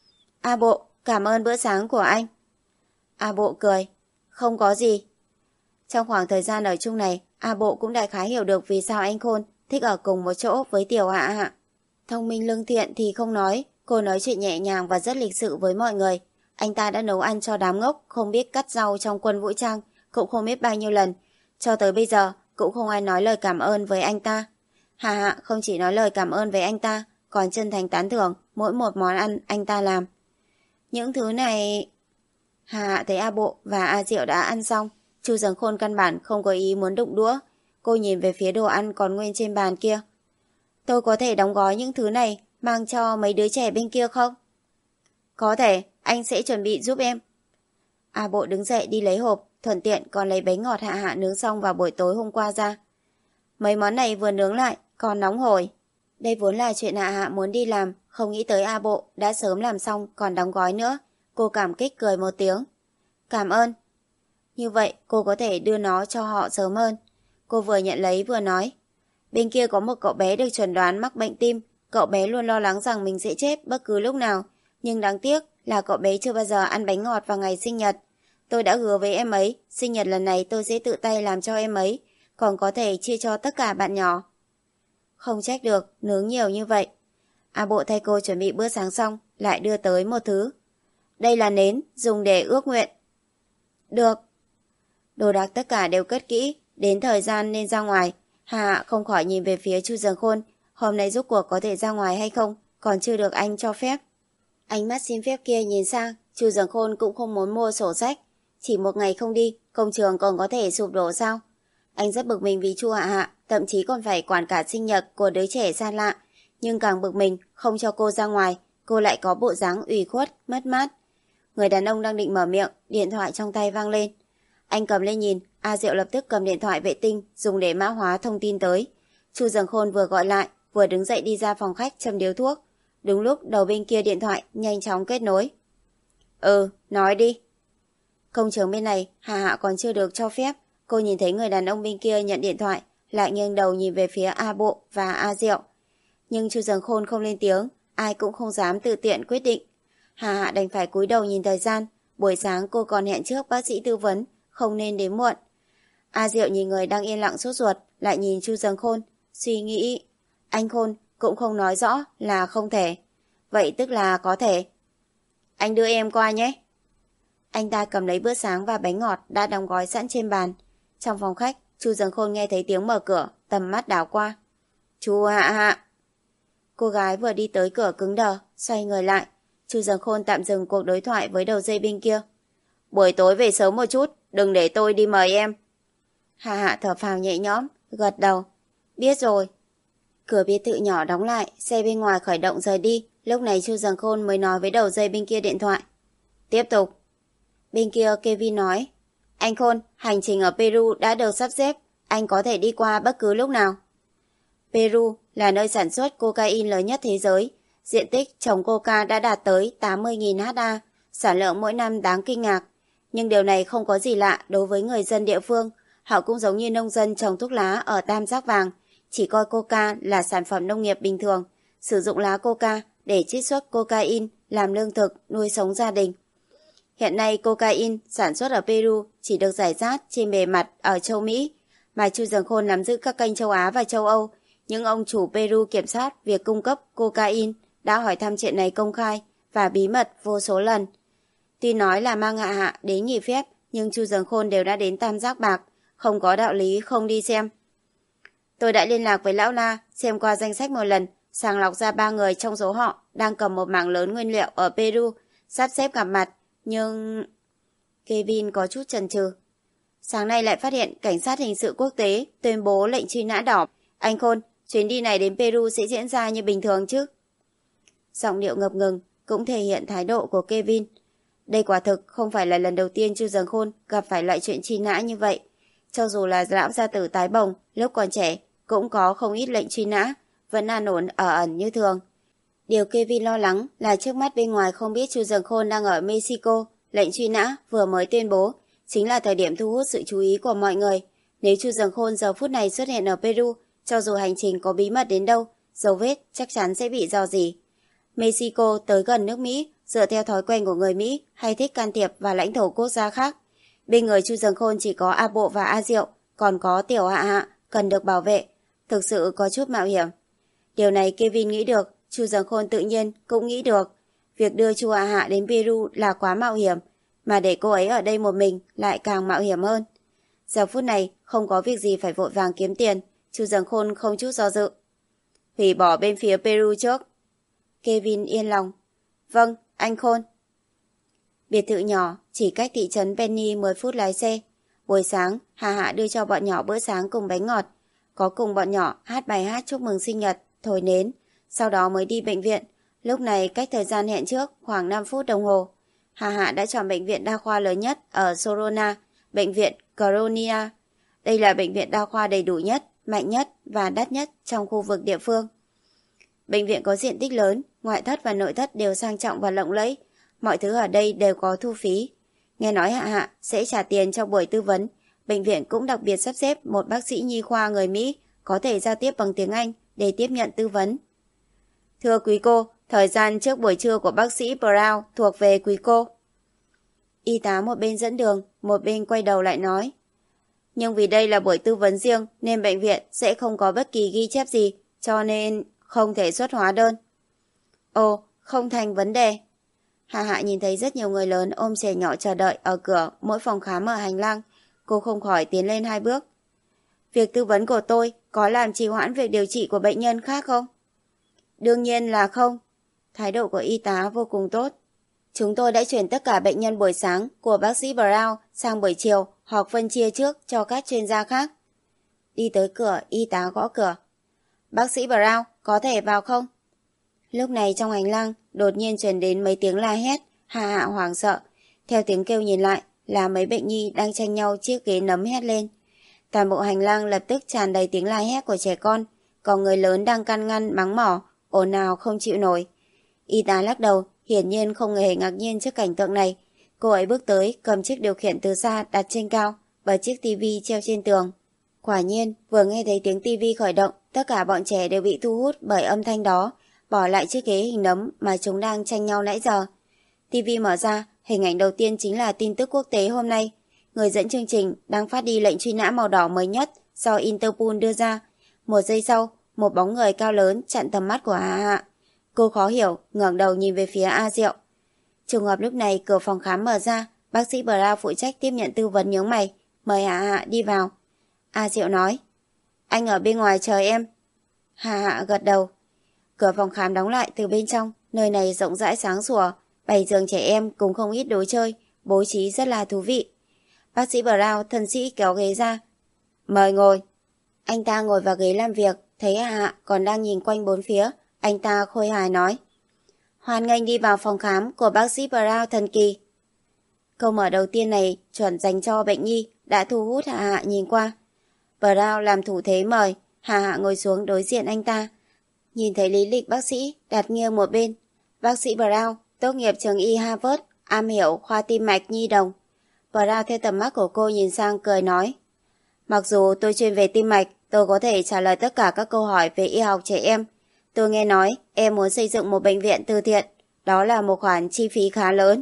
A Bộ, cảm ơn bữa sáng của anh. A Bộ cười. Không có gì. Trong khoảng thời gian ở chung này, A Bộ cũng đại khái hiểu được vì sao anh Khôn thích ở cùng một chỗ với Tiểu Hạ Hạ. Thông minh lương thiện thì không nói, cô nói chuyện nhẹ nhàng và rất lịch sự với mọi người. Anh ta đã nấu ăn cho đám ngốc, không biết cắt rau trong quân vũ trang, cũng không biết bao nhiêu lần. Cho tới bây giờ, cũng không ai nói lời cảm ơn với anh ta. Hà Hạ không chỉ nói lời cảm ơn với anh ta, còn chân thành tán thưởng mỗi một món ăn anh ta làm. Những thứ này... Hà Hạ thấy A Bộ và A Diệu đã ăn xong, Chu Dần Khôn căn bản không có ý muốn đụng đũa. Cô nhìn về phía đồ ăn còn nguyên trên bàn kia. Tôi có thể đóng gói những thứ này, mang cho mấy đứa trẻ bên kia không? Có thể, anh sẽ chuẩn bị giúp em. A Bộ đứng dậy đi lấy hộp, thuận tiện còn lấy bánh ngọt Hạ Hạ nướng xong vào buổi tối hôm qua ra. Mấy món này vừa nướng lại, còn nóng hổi. Đây vốn là chuyện Hạ Hạ muốn đi làm, không nghĩ tới A Bộ đã sớm làm xong còn đóng gói nữa. Cô cảm kích cười một tiếng. Cảm ơn. Như vậy cô có thể đưa nó cho họ sớm hơn. Cô vừa nhận lấy vừa nói. Bên kia có một cậu bé được chẩn đoán mắc bệnh tim. Cậu bé luôn lo lắng rằng mình sẽ chết bất cứ lúc nào. Nhưng đáng tiếc là cậu bé chưa bao giờ ăn bánh ngọt vào ngày sinh nhật. Tôi đã hứa với em ấy, sinh nhật lần này tôi sẽ tự tay làm cho em ấy, còn có thể chia cho tất cả bạn nhỏ. Không trách được, nướng nhiều như vậy. A Bộ thay cô chuẩn bị bữa sáng xong, lại đưa tới một thứ. Đây là nến, dùng để ước nguyện. Được. Đồ đạc tất cả đều cất kỹ, đến thời gian nên ra ngoài. Hà không khỏi nhìn về phía Chu Dần Khôn, hôm nay rốt cuộc có thể ra ngoài hay không, còn chưa được anh cho phép. Ánh mắt xin phép kia nhìn sang, Chu Dần Khôn cũng không muốn mua sổ sách. Chỉ một ngày không đi, công trường còn có thể sụp đổ sao? Anh rất bực mình vì Chu Hạ Hạ, thậm chí còn phải quản cả sinh nhật của đứa trẻ xa lạ. Nhưng càng bực mình, không cho cô ra ngoài, cô lại có bộ dáng ủy khuất, mất mát. Người đàn ông đang định mở miệng, điện thoại trong tay vang lên. Anh cầm lên nhìn, A Diệu lập tức cầm điện thoại vệ tinh, dùng để mã hóa thông tin tới. Chu Dần Khôn vừa gọi lại, vừa đứng dậy đi ra phòng khách châm điếu thuốc. Đúng lúc đầu bên kia điện thoại nhanh chóng kết nối. Ừ, nói đi. Công trường bên này, Hạ Hạ còn chưa được cho phép. Cô nhìn thấy người đàn ông bên kia nhận điện thoại, lại nghiêng đầu nhìn về phía A Bộ và A Diệu. Nhưng Chu Dần Khôn không lên tiếng, ai cũng không dám tự tiện quyết định. Hạ Hạ đành phải cúi đầu nhìn thời gian. Buổi sáng cô còn hẹn trước bác sĩ tư vấn, không nên đến muộn. A Diệu nhìn người đang yên lặng sốt ruột, lại nhìn Chu Dần Khôn, suy nghĩ. Anh Khôn cũng không nói rõ là không thể. Vậy tức là có thể. Anh đưa em qua nhé. Anh ta cầm lấy bữa sáng và bánh ngọt đã đóng gói sẵn trên bàn. Trong phòng khách, Chu Dần Khôn nghe thấy tiếng mở cửa, tầm mắt đảo qua. Chu Hạ Hạ. Cô gái vừa đi tới cửa cứng đờ, xoay người lại. Chu Dần Khôn tạm dừng cuộc đối thoại với đầu dây bên kia. Buổi tối về sớm một chút, đừng để tôi đi mời em. Hạ Hạ thở phào nhẹ nhõm, gật đầu. Biết rồi. Cửa biệt thự nhỏ đóng lại, xe bên ngoài khởi động rời đi. Lúc này Chu Dần Khôn mới nói với đầu dây bên kia điện thoại. Tiếp tục. Bên kia Kevin nói. Anh Khôn, hành trình ở Peru đã được sắp xếp. Anh có thể đi qua bất cứ lúc nào. Peru là nơi sản xuất cocaine lớn nhất thế giới. Diện tích trồng coca đã đạt tới tám mươi nghìn ha, sản lượng mỗi năm đáng kinh ngạc. Nhưng điều này không có gì lạ đối với người dân địa phương. Họ cũng giống như nông dân trồng thuốc lá ở Tam Giác Vàng, chỉ coi coca là sản phẩm nông nghiệp bình thường, sử dụng lá coca để chiết xuất cocaine làm lương thực, nuôi sống gia đình. Hiện nay cocaine sản xuất ở Peru chỉ được rải rác trên bề mặt ở châu Mỹ, mà Chu Dần Khôn nắm giữ các kênh châu Á và châu Âu. Những ông chủ Peru kiểm soát việc cung cấp cocaine đã hỏi thăm chuyện này công khai và bí mật vô số lần. Tuy nói là mang Hạ Hạ đến nghỉ phép, nhưng Chu Dần Khôn đều đã đến Tam Giác Bạc, không có đạo lý không đi xem. Tôi đã liên lạc với Lão La, xem qua danh sách một lần, sàng lọc ra ba người trong số họ đang cầm một mảng lớn nguyên liệu ở Peru, sắp xếp gặp mặt, nhưng... Kevin có chút chần chừ. Sáng nay lại phát hiện cảnh sát hình sự quốc tế tuyên bố lệnh truy nã đỏ. Anh Khôn, chuyến đi này đến Peru sẽ diễn ra như bình thường chứ? Giọng điệu ngập ngừng cũng thể hiện thái độ của Kevin. Đây quả thực không phải là lần đầu tiên Chu Dần Khôn gặp phải loại chuyện truy nã như vậy. Cho dù là lão gia tử tái bồng lúc còn trẻ cũng có không ít lệnh truy nã, vẫn an ổn ở ẩn như thường. Điều Kevin lo lắng là trước mắt bên ngoài không biết Chu Dần Khôn đang ở Mexico. Lệnh truy nã vừa mới tuyên bố chính là thời điểm thu hút sự chú ý của mọi người. Nếu Chu Dần Khôn giờ phút này xuất hiện ở Peru, cho dù hành trình có bí mật đến đâu, dấu vết chắc chắn sẽ bị rò rỉ. Mexico tới gần nước Mỹ, dựa theo thói quen của người Mỹ hay thích can thiệp vào lãnh thổ quốc gia khác. Bên người Chu Dần Khôn chỉ có A Bộ và A Diệu, còn có Tiểu Hạ Hạ cần được bảo vệ. Thực sự có chút mạo hiểm. Điều này Kevin nghĩ được, Chu Dần Khôn tự nhiên cũng nghĩ được. Việc đưa Chu Hạ Hạ đến Peru là quá mạo hiểm, mà để cô ấy ở đây một mình lại càng mạo hiểm hơn. Giờ phút này không có việc gì phải vội vàng kiếm tiền, Chu Dần Khôn không chút do dự. Hủy bỏ bên phía Peru trước. Kevin yên lòng. Vâng, anh Khôn. Biệt thự nhỏ chỉ cách thị trấn Penny mười phút lái xe. Buổi sáng, Hạ Hạ đưa cho bọn nhỏ bữa sáng cùng bánh ngọt. Có cùng bọn nhỏ hát bài hát chúc mừng sinh nhật, thổi nến. Sau đó mới đi bệnh viện. Lúc này cách thời gian hẹn trước khoảng năm phút đồng hồ. Hạ Hạ đã chọn bệnh viện đa khoa lớn nhất ở Sorona, bệnh viện Coronia. Đây là bệnh viện đa khoa đầy đủ nhất, mạnh nhất và đắt nhất trong khu vực địa phương. Bệnh viện có diện tích lớn, ngoại thất và nội thất đều sang trọng và lộng lẫy. Mọi thứ ở đây đều có thu phí. Nghe nói Hạ Hạ sẽ trả tiền cho buổi tư vấn. Bệnh viện cũng đặc biệt sắp xếp một bác sĩ nhi khoa người Mỹ có thể giao tiếp bằng tiếng Anh để tiếp nhận tư vấn. Thưa quý cô, thời gian trước buổi trưa của bác sĩ Brown thuộc về quý cô. Y tá một bên dẫn đường, một bên quay đầu lại nói. Nhưng vì đây là buổi tư vấn riêng nên bệnh viện sẽ không có bất kỳ ghi chép gì, cho nên không thể xuất hóa đơn. Ồ, không thành vấn đề. Hạ Hạ nhìn thấy rất nhiều người lớn ôm trẻ nhỏ chờ đợi ở cửa mỗi phòng khám ở hành lang. Cô không khỏi tiến lên hai bước. Việc tư vấn của tôi có làm trì hoãn việc điều trị của bệnh nhân khác không? Đương nhiên là không. Thái độ của y tá vô cùng tốt. Chúng tôi đã chuyển tất cả bệnh nhân buổi sáng của bác sĩ Brown sang buổi chiều hoặc phân chia trước cho các chuyên gia khác. đi tới cửa, y tá gõ cửa. Bác sĩ Brown, có thể vào không? Lúc này trong hành lang, đột nhiên truyền đến mấy tiếng la hét, Hạ Hạ hoảng sợ. Theo tiếng kêu nhìn lại, là mấy bệnh nhi đang tranh nhau chiếc ghế nấm hét lên. Toàn bộ hành lang lập tức tràn đầy tiếng la hét của trẻ con, còn người lớn đang can ngăn mắng mỏ, ồn ào không chịu nổi. Y tá lắc đầu, hiển nhiên không hề ngạc nhiên trước cảnh tượng này. Cô ấy bước tới, cầm chiếc điều khiển từ xa đặt trên cao, và chiếc tivi treo trên tường. Quả nhiên, vừa nghe thấy tiếng tivi khởi động, tất cả bọn trẻ đều bị thu hút bởi âm thanh đó, bỏ lại chiếc ghế hình nấm mà chúng đang tranh nhau nãy giờ. tivi mở ra, hình ảnh đầu tiên chính là tin tức quốc tế hôm nay. Người dẫn chương trình đang phát đi lệnh truy nã màu đỏ mới nhất do Interpol đưa ra. Một giây sau, một bóng người cao lớn chặn tầm mắt của Hạ Hạ. Cô khó hiểu, ngẩng đầu nhìn về phía A Diệu. Trùng hợp lúc này cửa phòng khám mở ra, bác sĩ Brown phụ trách tiếp nhận tư vấn nhướng mày, mời Hạ Hạ đi vào. A Diệu nói, anh ở bên ngoài chờ em. Hạ Hạ gật đầu. Cửa phòng khám đóng lại từ bên trong, nơi này rộng rãi sáng sủa, bày giường trẻ em cùng không ít đồ chơi, bố trí rất là thú vị. Bác sĩ Brown thân sĩ kéo ghế ra. Mời ngồi. Anh ta ngồi vào ghế làm việc, thấy Hạ Hạ còn đang nhìn quanh bốn phía, anh ta khôi hài nói. Hoan nghênh đi vào phòng khám của bác sĩ Brown thần kỳ. Câu mở đầu tiên này chuẩn dành cho bệnh nhi đã thu hút Hạ Hạ nhìn qua. Brown làm thủ thế mời, Hạ Hạ ngồi xuống đối diện anh ta. Nhìn thấy lý lịch bác sĩ đặt nghiêng một bên. Bác sĩ Brown tốt nghiệp trường y Harvard, am hiểu khoa tim mạch nhi đồng. Brown theo tầm mắt của cô nhìn sang cười nói. Mặc dù tôi chuyên về tim mạch, tôi có thể trả lời tất cả các câu hỏi về y học trẻ em. Tôi nghe nói em muốn xây dựng một bệnh viện từ thiện. Đó là một khoản chi phí khá lớn.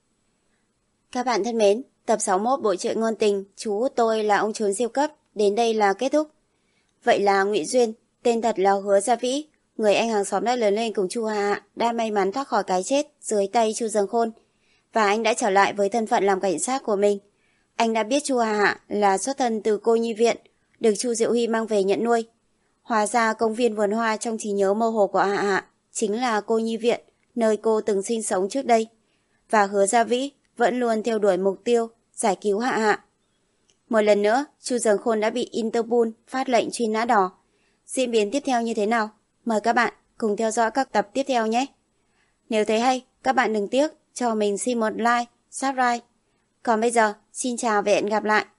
Các bạn thân mến, tập sáu mươi mốt bộ truyện ngôn tình Chú Tôi Là Ông Trốn Siêu Cấp đến đây là kết thúc. Vậy là Ngụy Duyên, tên thật là Hứa Gia Vĩ, người anh hàng xóm đã lớn lên cùng Chu Hạ Hạ, đã may mắn thoát khỏi cái chết dưới tay Chu Dâng Khôn. Và anh đã trở lại với thân phận làm cảnh sát của mình. Anh đã biết Chu Hạ Hạ là xuất thân từ cô nhi viện, được Chu Diệu Huy mang về nhận nuôi. Hóa ra công viên vườn hoa trong trí nhớ mơ hồ của Hạ Hạ chính là cô nhi viện, nơi cô từng sinh sống trước đây. Và Hứa Gia Vĩ vẫn luôn theo đuổi mục tiêu giải cứu Hạ Hạ. Một lần nữa, Chu Dâng Khôn đã bị Interpol phát lệnh truy nã đỏ. Diễn biến tiếp theo như thế nào? Mời các bạn cùng theo dõi các tập tiếp theo nhé. Nếu thấy hay, các bạn đừng tiếc cho mình xin một like, subscribe. Còn bây giờ, xin chào và hẹn gặp lại.